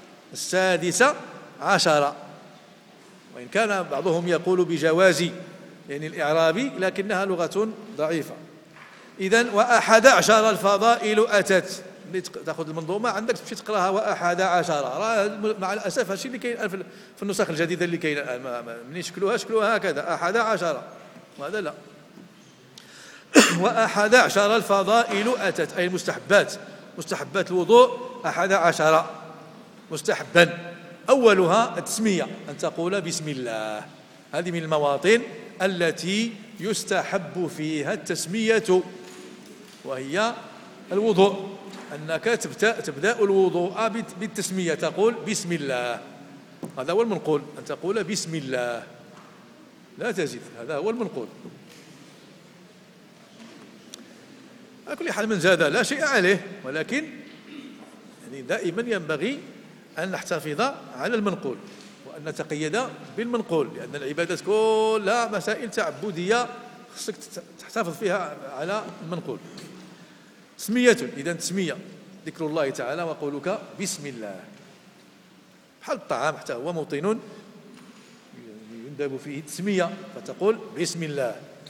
16، وإن كان بعضهم يقول بجواز يعني الإعرابي، لكنها لغة ضعيفة. إذن 11 الفضائل أتت. تأخذ المنظومة عندك تمشي تقراها 11، مع الأسف هادشي اللي كاين في النسخ الجديدة اللي كاينه الآن، من شكلوها هكذا 11، وهذا لا. 11 الفضائل أتت، أي المستحبات، مستحبات الوضوء 11 مستحبا. أولها التسمية، أن تقول بسم الله. هذه من المواطن التي يستحب فيها التسمية، وهي الوضوء، أنك تبدأ الوضوء بالتسمية، تقول بسم الله. هذا هو المنقول، أن تقول بسم الله لا تزيد، هذا هو المنقول. على كل حال من زاد لا شيء عليه، ولكن يعني دائما ينبغي أن نحتفظ على المنقول وأن نتقيد بالمنقول، لأن العبادات كلها مسائل تعبدية خصك تحتفظ فيها على المنقول. تسمية، إذا تسمية ذكر الله تعالى وقولك بسم الله. بحال الطعام حتى هو موطن يندب فيه التسمية، فتقول بسم الله.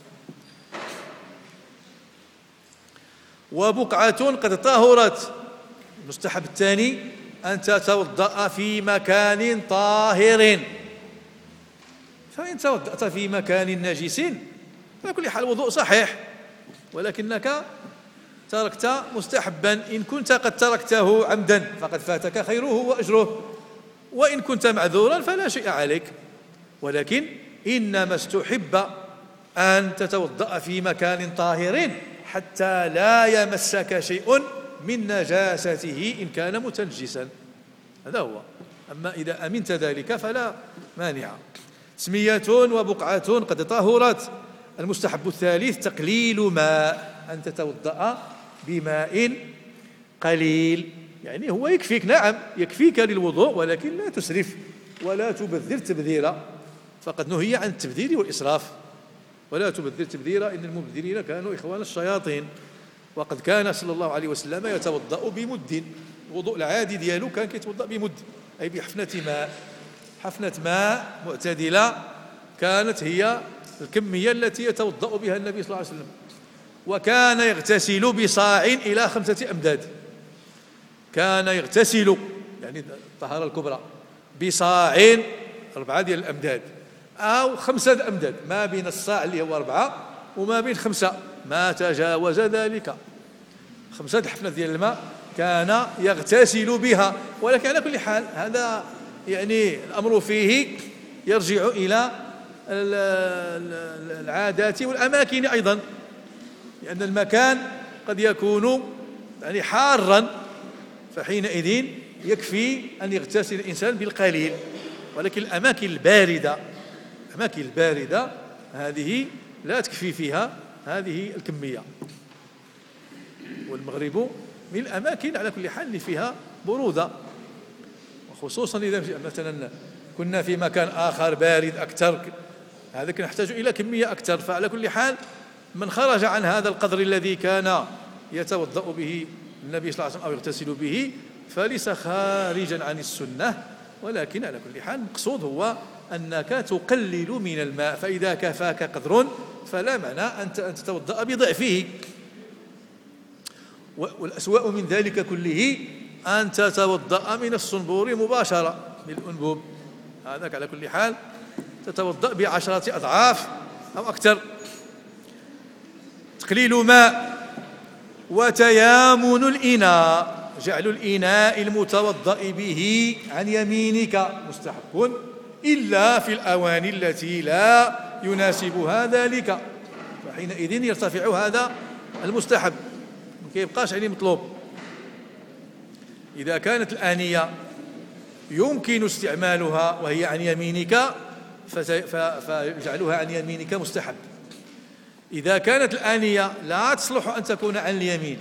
وبقعة قد طهرت، المستحب الثاني أن تتوضأ في مكان طاهر. فإن توضأت في مكان نجس على كل حال الوضوء صحيح، ولكنك تركت مستحبا. إن كنت قد تركته عمدا فقد فاتك خيره وأجره، وإن كنت معذورا فلا شيء عليك. ولكن إنما استحب أن تتوضأ في مكان طاهر حتى لا يمسك شيء من نجاسته إن كان متنجسا، هذا هو. أما إذا أمنت ذلك فلا مانع. تسمية وبقعة قد طهرت. المستحب الثالث تقليل ماء، أن تتوضأ بماء قليل، يعني هو يكفيك، نعم يكفيك للوضوء، ولكن لا تسرف ولا تبذر تبذيرا، فقد نهي عن التبذير والإسراف. ولا تبذر تبذيرا إن المبذرين كانوا إخوان الشياطين. وقد كان صلى الله عليه وسلم يتوضأ بمد، الوضوء العادي ديالو كان كيتوضأ بمد، أي بحفنة ماء، حفنة ماء معتدلة كانت هي الكمية التي يتوضأ بها النبي صلى الله عليه وسلم. وكان يغتسل بصاع إلى 5 أمداد، كان يغتسل يعني الطهارة الكبرى بصاع 4 ديال الأمداد أو 5 أمداد، ما بين الصاع اللي هو 4 وما بين 5 ما تجاوز ذلك. 5 حفنات ديال الماء كان يغتسل بها. ولكن على كل حال هذا يعني الأمر فيه يرجع إلى العادات والأماكن أيضا، لأن المكان قد يكون يعني حارا، فحينئذ يكفي أن يغتسل الإنسان بالقليل. ولكن الأماكن الباردة هذه لا تكفي فيها هذه الكمية. والمغرب من الأماكن على كل حال اللي فيها برودة، وخصوصا إذا مثلا كنا في مكان آخر بارد أكثر، هذا نحتاج إلى كمية أكثر. فعلى كل حال من خرج عن هذا القدر الذي كان يتوضأ به النبي صلى الله عليه وسلم أو يغتسل به فليس خارجا عن السنة. ولكن على كل حال المقصود هو أنك تقلل من الماء، فإذا كفاك قدر فلا معنى أن تتوضأ بضعفه. والأسوأ من ذلك كله أن تتوضأ من الصنبور مباشرة، من الأنبوب، هذاك على كل حال تتوضأ ب10 أضعاف أو أكثر. تقليل ماء وتيامن الإناء، جعل الإناء المتوضأ به عن يمينك مستحب، إلا في الأواني التي لا يناسبها ذلك، فحينئذ يرتفع هذا المستحب، ما كيبقاش عليه مطلوب. إذا كانت الآنية يمكن استعمالها وهي عن يمينك فجعلها عن يمينك مستحب. إذا كانت الآنية لا تصلح أن تكون عن اليمين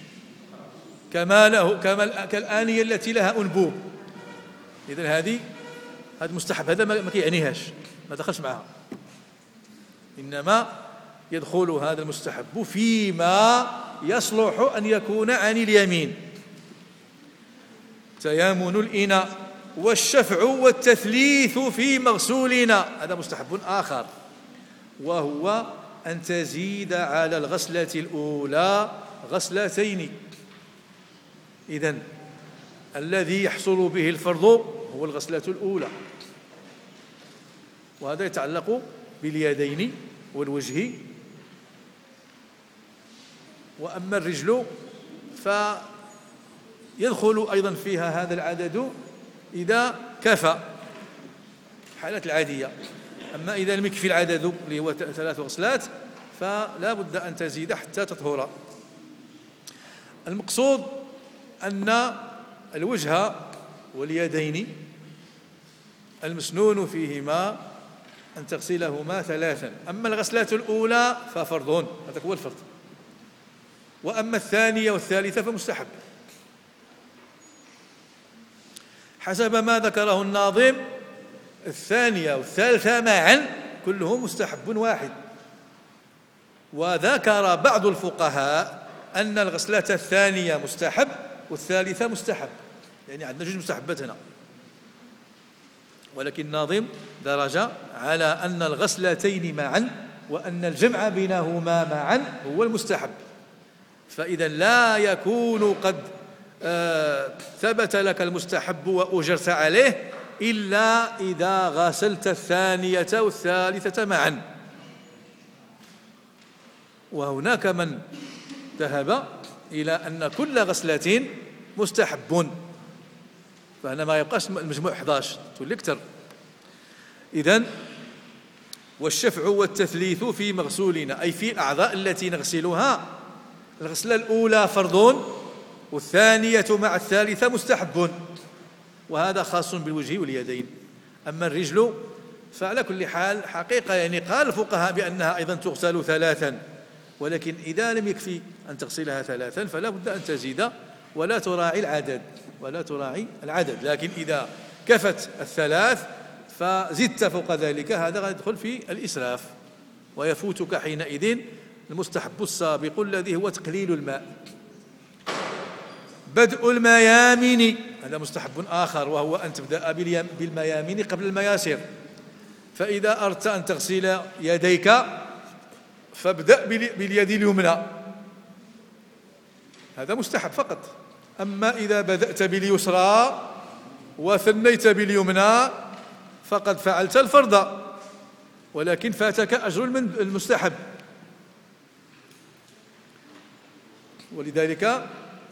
كالآنية التي لها أنبوب، إذن هذا مستحب، هذا ما كيعنيهاش، ما دخلش معها، إنما يدخل هذا المستحب فيما يصلح أن يكون عن اليمين. تيامن الإناء والشفع والتثليث في مغسولنا، هذا مستحب آخر، وهو أن تزيد على الغسلة الأولى غسلتين. إذن الذي يحصل به الفرض هو الغسلة الأولى، وهذا يتعلق باليدين والوجه. وأما الرجل فيدخل أيضا فيها هذا العدد إذا كفى حالات العادية. أما إذا لم يكفي العدد اللي هو 3 غسلات فلا بد أن تزيد حتى تطهر. المقصود أن الوجه واليدين المسنون فيهما أن تغسلهما 3. أما الغسلة الأولى ففرض، هذا هو الفرض، وأما الثانية والثالثة فمستحب حسب ما ذكره الناظم. الثانية والثالثة معا كلهم مستحب واحد. وذكر بعض الفقهاء أن الغسلة الثانية مستحب والثالثة مستحب، يعني عندنا 2 مستحبات هنا، ولكن الناظم درج على أن الغسلتين معا وأن الجمع بينهما معا هو المستحب. فإذا لا يكون قد ثبت لك المستحب وأجرت عليه إلا إذا غسلت الثانية والثالثة معا. وهناك من ذهب إلى أن كل غسلة مستحب، فهنا ما يبقاش المجموع 11 تولي أكثر. إذن والشفع والتثليث في مغسولنا، أي في الأعضاء التي نغسلها، الغسلة الأولى فرض والثانية مع الثالثة مستحب، وهذا خاص بالوجه واليدين. أما الرجل فعلى كل حال حقيقة يعني قال الفقهاء بأنها أيضا تغسل 3، ولكن إذا لم يكفي أن تغسلها 3 فلا بد أن تزيد ولا تراعي العدد. لكن إذا كفت 3 فزدت فوق ذلك هذا غيدخل في الإسراف، ويفوتك حينئذ المستحب السابق الذي هو تقليل الماء. بدء الميامن هذا مستحب آخر، وهو أن تبدأ بالميامن قبل المياسر. فإذا أردت أن تغسل يديك فابدأ باليد اليمنى، هذا مستحب فقط. أما إذا بدأت باليسرى وثنيت باليمنى فقد فعلت الفرض، ولكن فاتك أجر المستحب. ولذلك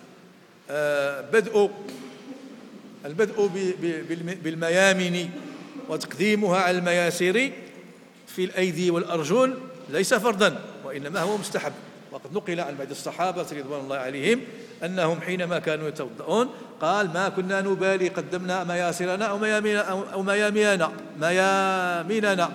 البدء بالميامن وتقديمها على المياسر في الأيدي والأرجل ليس فرضا، وإنما هو مستحب. وقد نقل عن بعض الصحابة رضوان الله عليهم أنهم حينما كانوا يتوضؤون قال: ما كنا نبالي قدمنا مياسرنا أو ميامننا.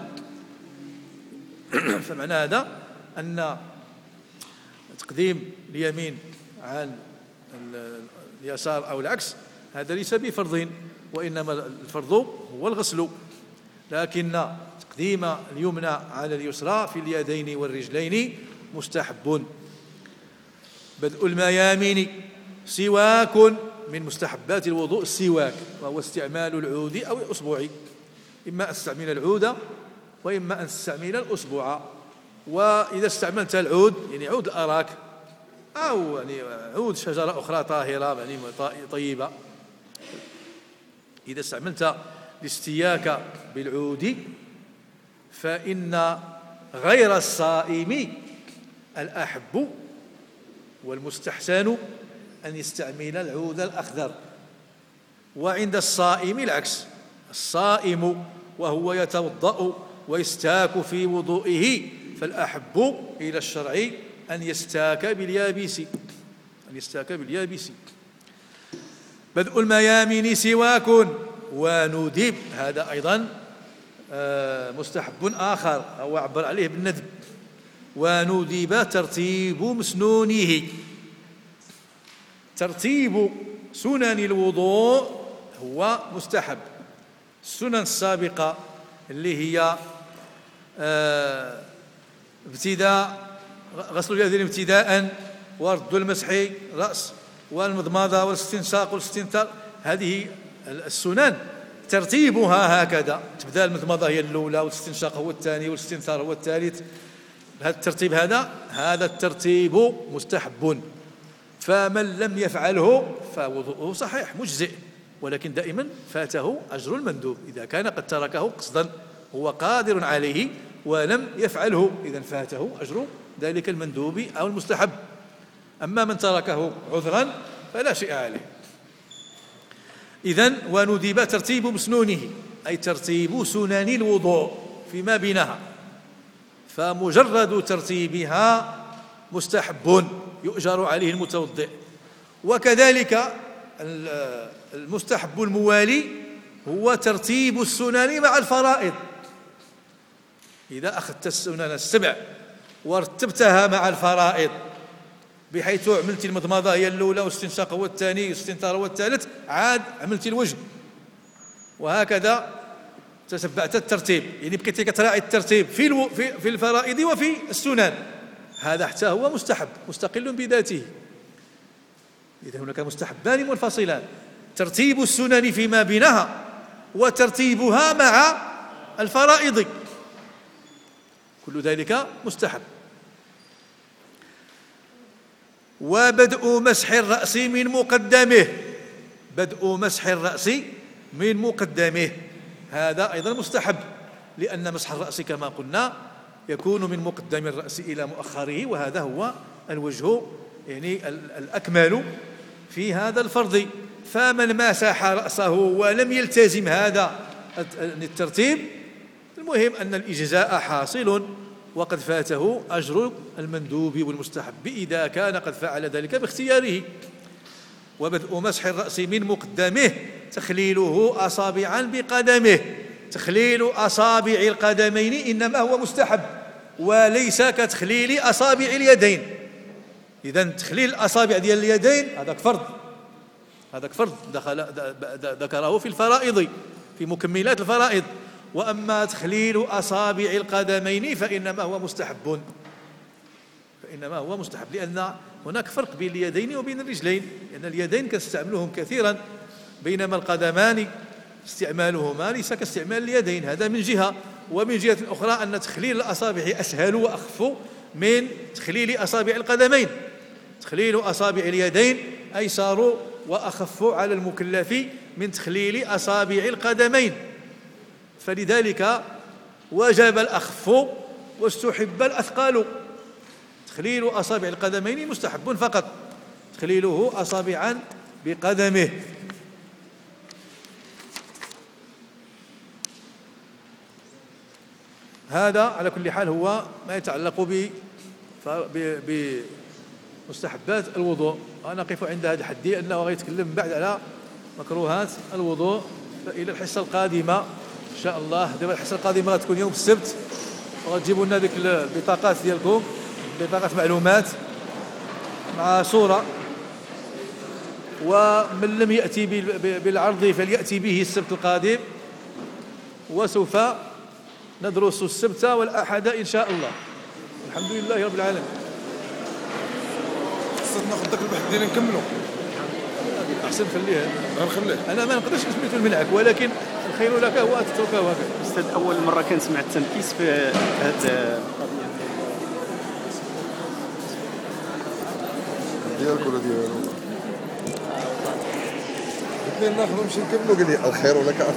فمعنى هذا أن تقديم اليمين عن اليسار أو العكس هذا ليس بفرض، وإنما الفرض هو الغسل، لكن تقديم اليمنى على اليسرى في اليدين والرجلين مستحب. بدء الميامن. سواك من مستحبات الوضوء، السواك وهو استعمال العود أو الأصبع، إما أن تستعمل العود وإما أن تستعمل الأصبع. وإذا استعملت العود يعني عود الأراك أو يعني عود شجرة أخرى طاهرة يعني طيبة، إذا استعملت الاستياك بالعود فإن غير الصائم الأحب والمستحسن أن يستعمل العود الأخضر. وعند الصائم العكس، الصائم وهو يتوضأ ويستاك في وضوئه فالأحب إلى الشرع أن يستاك باليابس. بدء الميامن سواك وندب، هذا أيضا مستحب آخر أو عبر عليه بالندب. وندب ترتيب مسنونه، ترتيب سنن الوضوء هو مستحب. السنن السابقة اللي هي ابتداء غسل اليدين ابتداء، ورد المسح رأس، والمضمضة والاستنشاق والاستنثار، هذه السنن ترتيبها هكذا، تبدأ المضمضة هي الأولى، والاستنشاق هو الثاني، والاستنثار هو الثالث. هذا الترتيب هذا الترتيب مستحب، فمن لم يفعله فوضوءه صحيح مجزئ، ولكن دائما فاته أجر المندوب إذا كان قد تركه قصدا، هو قادر عليه ولم يفعله، إذن فاته أجر ذلك المندوب أو المستحب. أما من تركه عذرا فلا شيء عليه. إذن وندب ترتيب مسنونه، أي ترتيب سنن الوضوء فيما بينها، فمجرد ترتيبها مستحب يؤجر عليه المتوضئ. وكذلك المستحب الموالي هو ترتيب السنن مع الفرائض. إذا أخذت السنن السبع ورتبتها مع الفرائض بحيث عملت المضمضة هي الأولى، والاستنشاق هو الثاني، والاستنثار هو الثالث، عاد عملت الوجه، وهكذا تتبعت الترتيب، يعني بقيتي كتراعي الترتيب في الفرائض وفي السنن، هذا حتى هو مستحب مستقل بذاته. إذا هناك مستحبان منفصلان، ترتيب السنن فيما بينها وترتيبها مع الفرائض، كل ذلك مستحب. وبدء مسح الرأس من مقدمه، بدء مسح الرأس من مقدمه هذا أيضا مستحب، لأن مسح الرأس كما قلنا يكون من مقدم الرأس إلى مؤخره، وهذا هو الوجه يعني الأكمل في هذا الفرض. فمن مسح رأسه ولم يلتزم هذا الترتيب، المهم أن الإجزاء حاصل وقد فاته أجر المندوب والمستحب إذا كان قد فعل ذلك باختياره. وبدء مسح الرأس من مقدمه تخليله أصابعا بقدمه، تخليل أصابع القدمين إنما هو مستحب وليس كتخليل أصابع اليدين. إذن تخليل الأصابع ديال اليدين هذاك فرض، هذاك فرض ذكره في الفرائض في مكملات الفرائض. وأما تخليل أصابع القدمين فإنما هو مستحب، لأن هناك فرق بين اليدين وبين الرجلين، لأن اليدين كنستعملهم كثيرا بينما القدمان استعمالهما ليس كاستعمال اليدين، هذا من جهة. ومن جهة أخرى أن تخليل الأصابع أسهل وأخف من تخليل أصابع القدمين، تخليل أصابع اليدين أيسر وأخف على المكلف من تخليل أصابع القدمين، فلذلك وجب الأخف واستحب الأثقال. تخليل أصابع القدمين مستحب فقط، تخليله أصابعا بقدمه. هذا على كل حال هو ما يتعلق بمستحبات الوضوء. أنا أقف عند هذا الحد أنه غيتكلم بعد على مكروهات الوضوء، فإلى الحصة القادمة إن شاء الله. دابا الحصة القادمة غتكون يوم السبت، وغتجيبوا لنا ديك البطاقات ديالكم، بطاقة معلومات مع صورة، ومن لم يأتي بالعرض فليأتي به السبت القادم، وسوف ندرس السبت والأحد إن شاء الله. الحمد لله رب العالمين. خصنا ناخذ داك البحث ديالنا نكملوا، أحسن خليها، غنخليه. أنا ما نقدرش نسميتو الملعك، ولكن الخير لك هو أن تتركه هكذا. أستاذ، أول مرة كنسمع التنكيس في هذا ديالك ولا ديالو. قلت لي ناخذ نمشي نكملوا، قال لي الخير لك.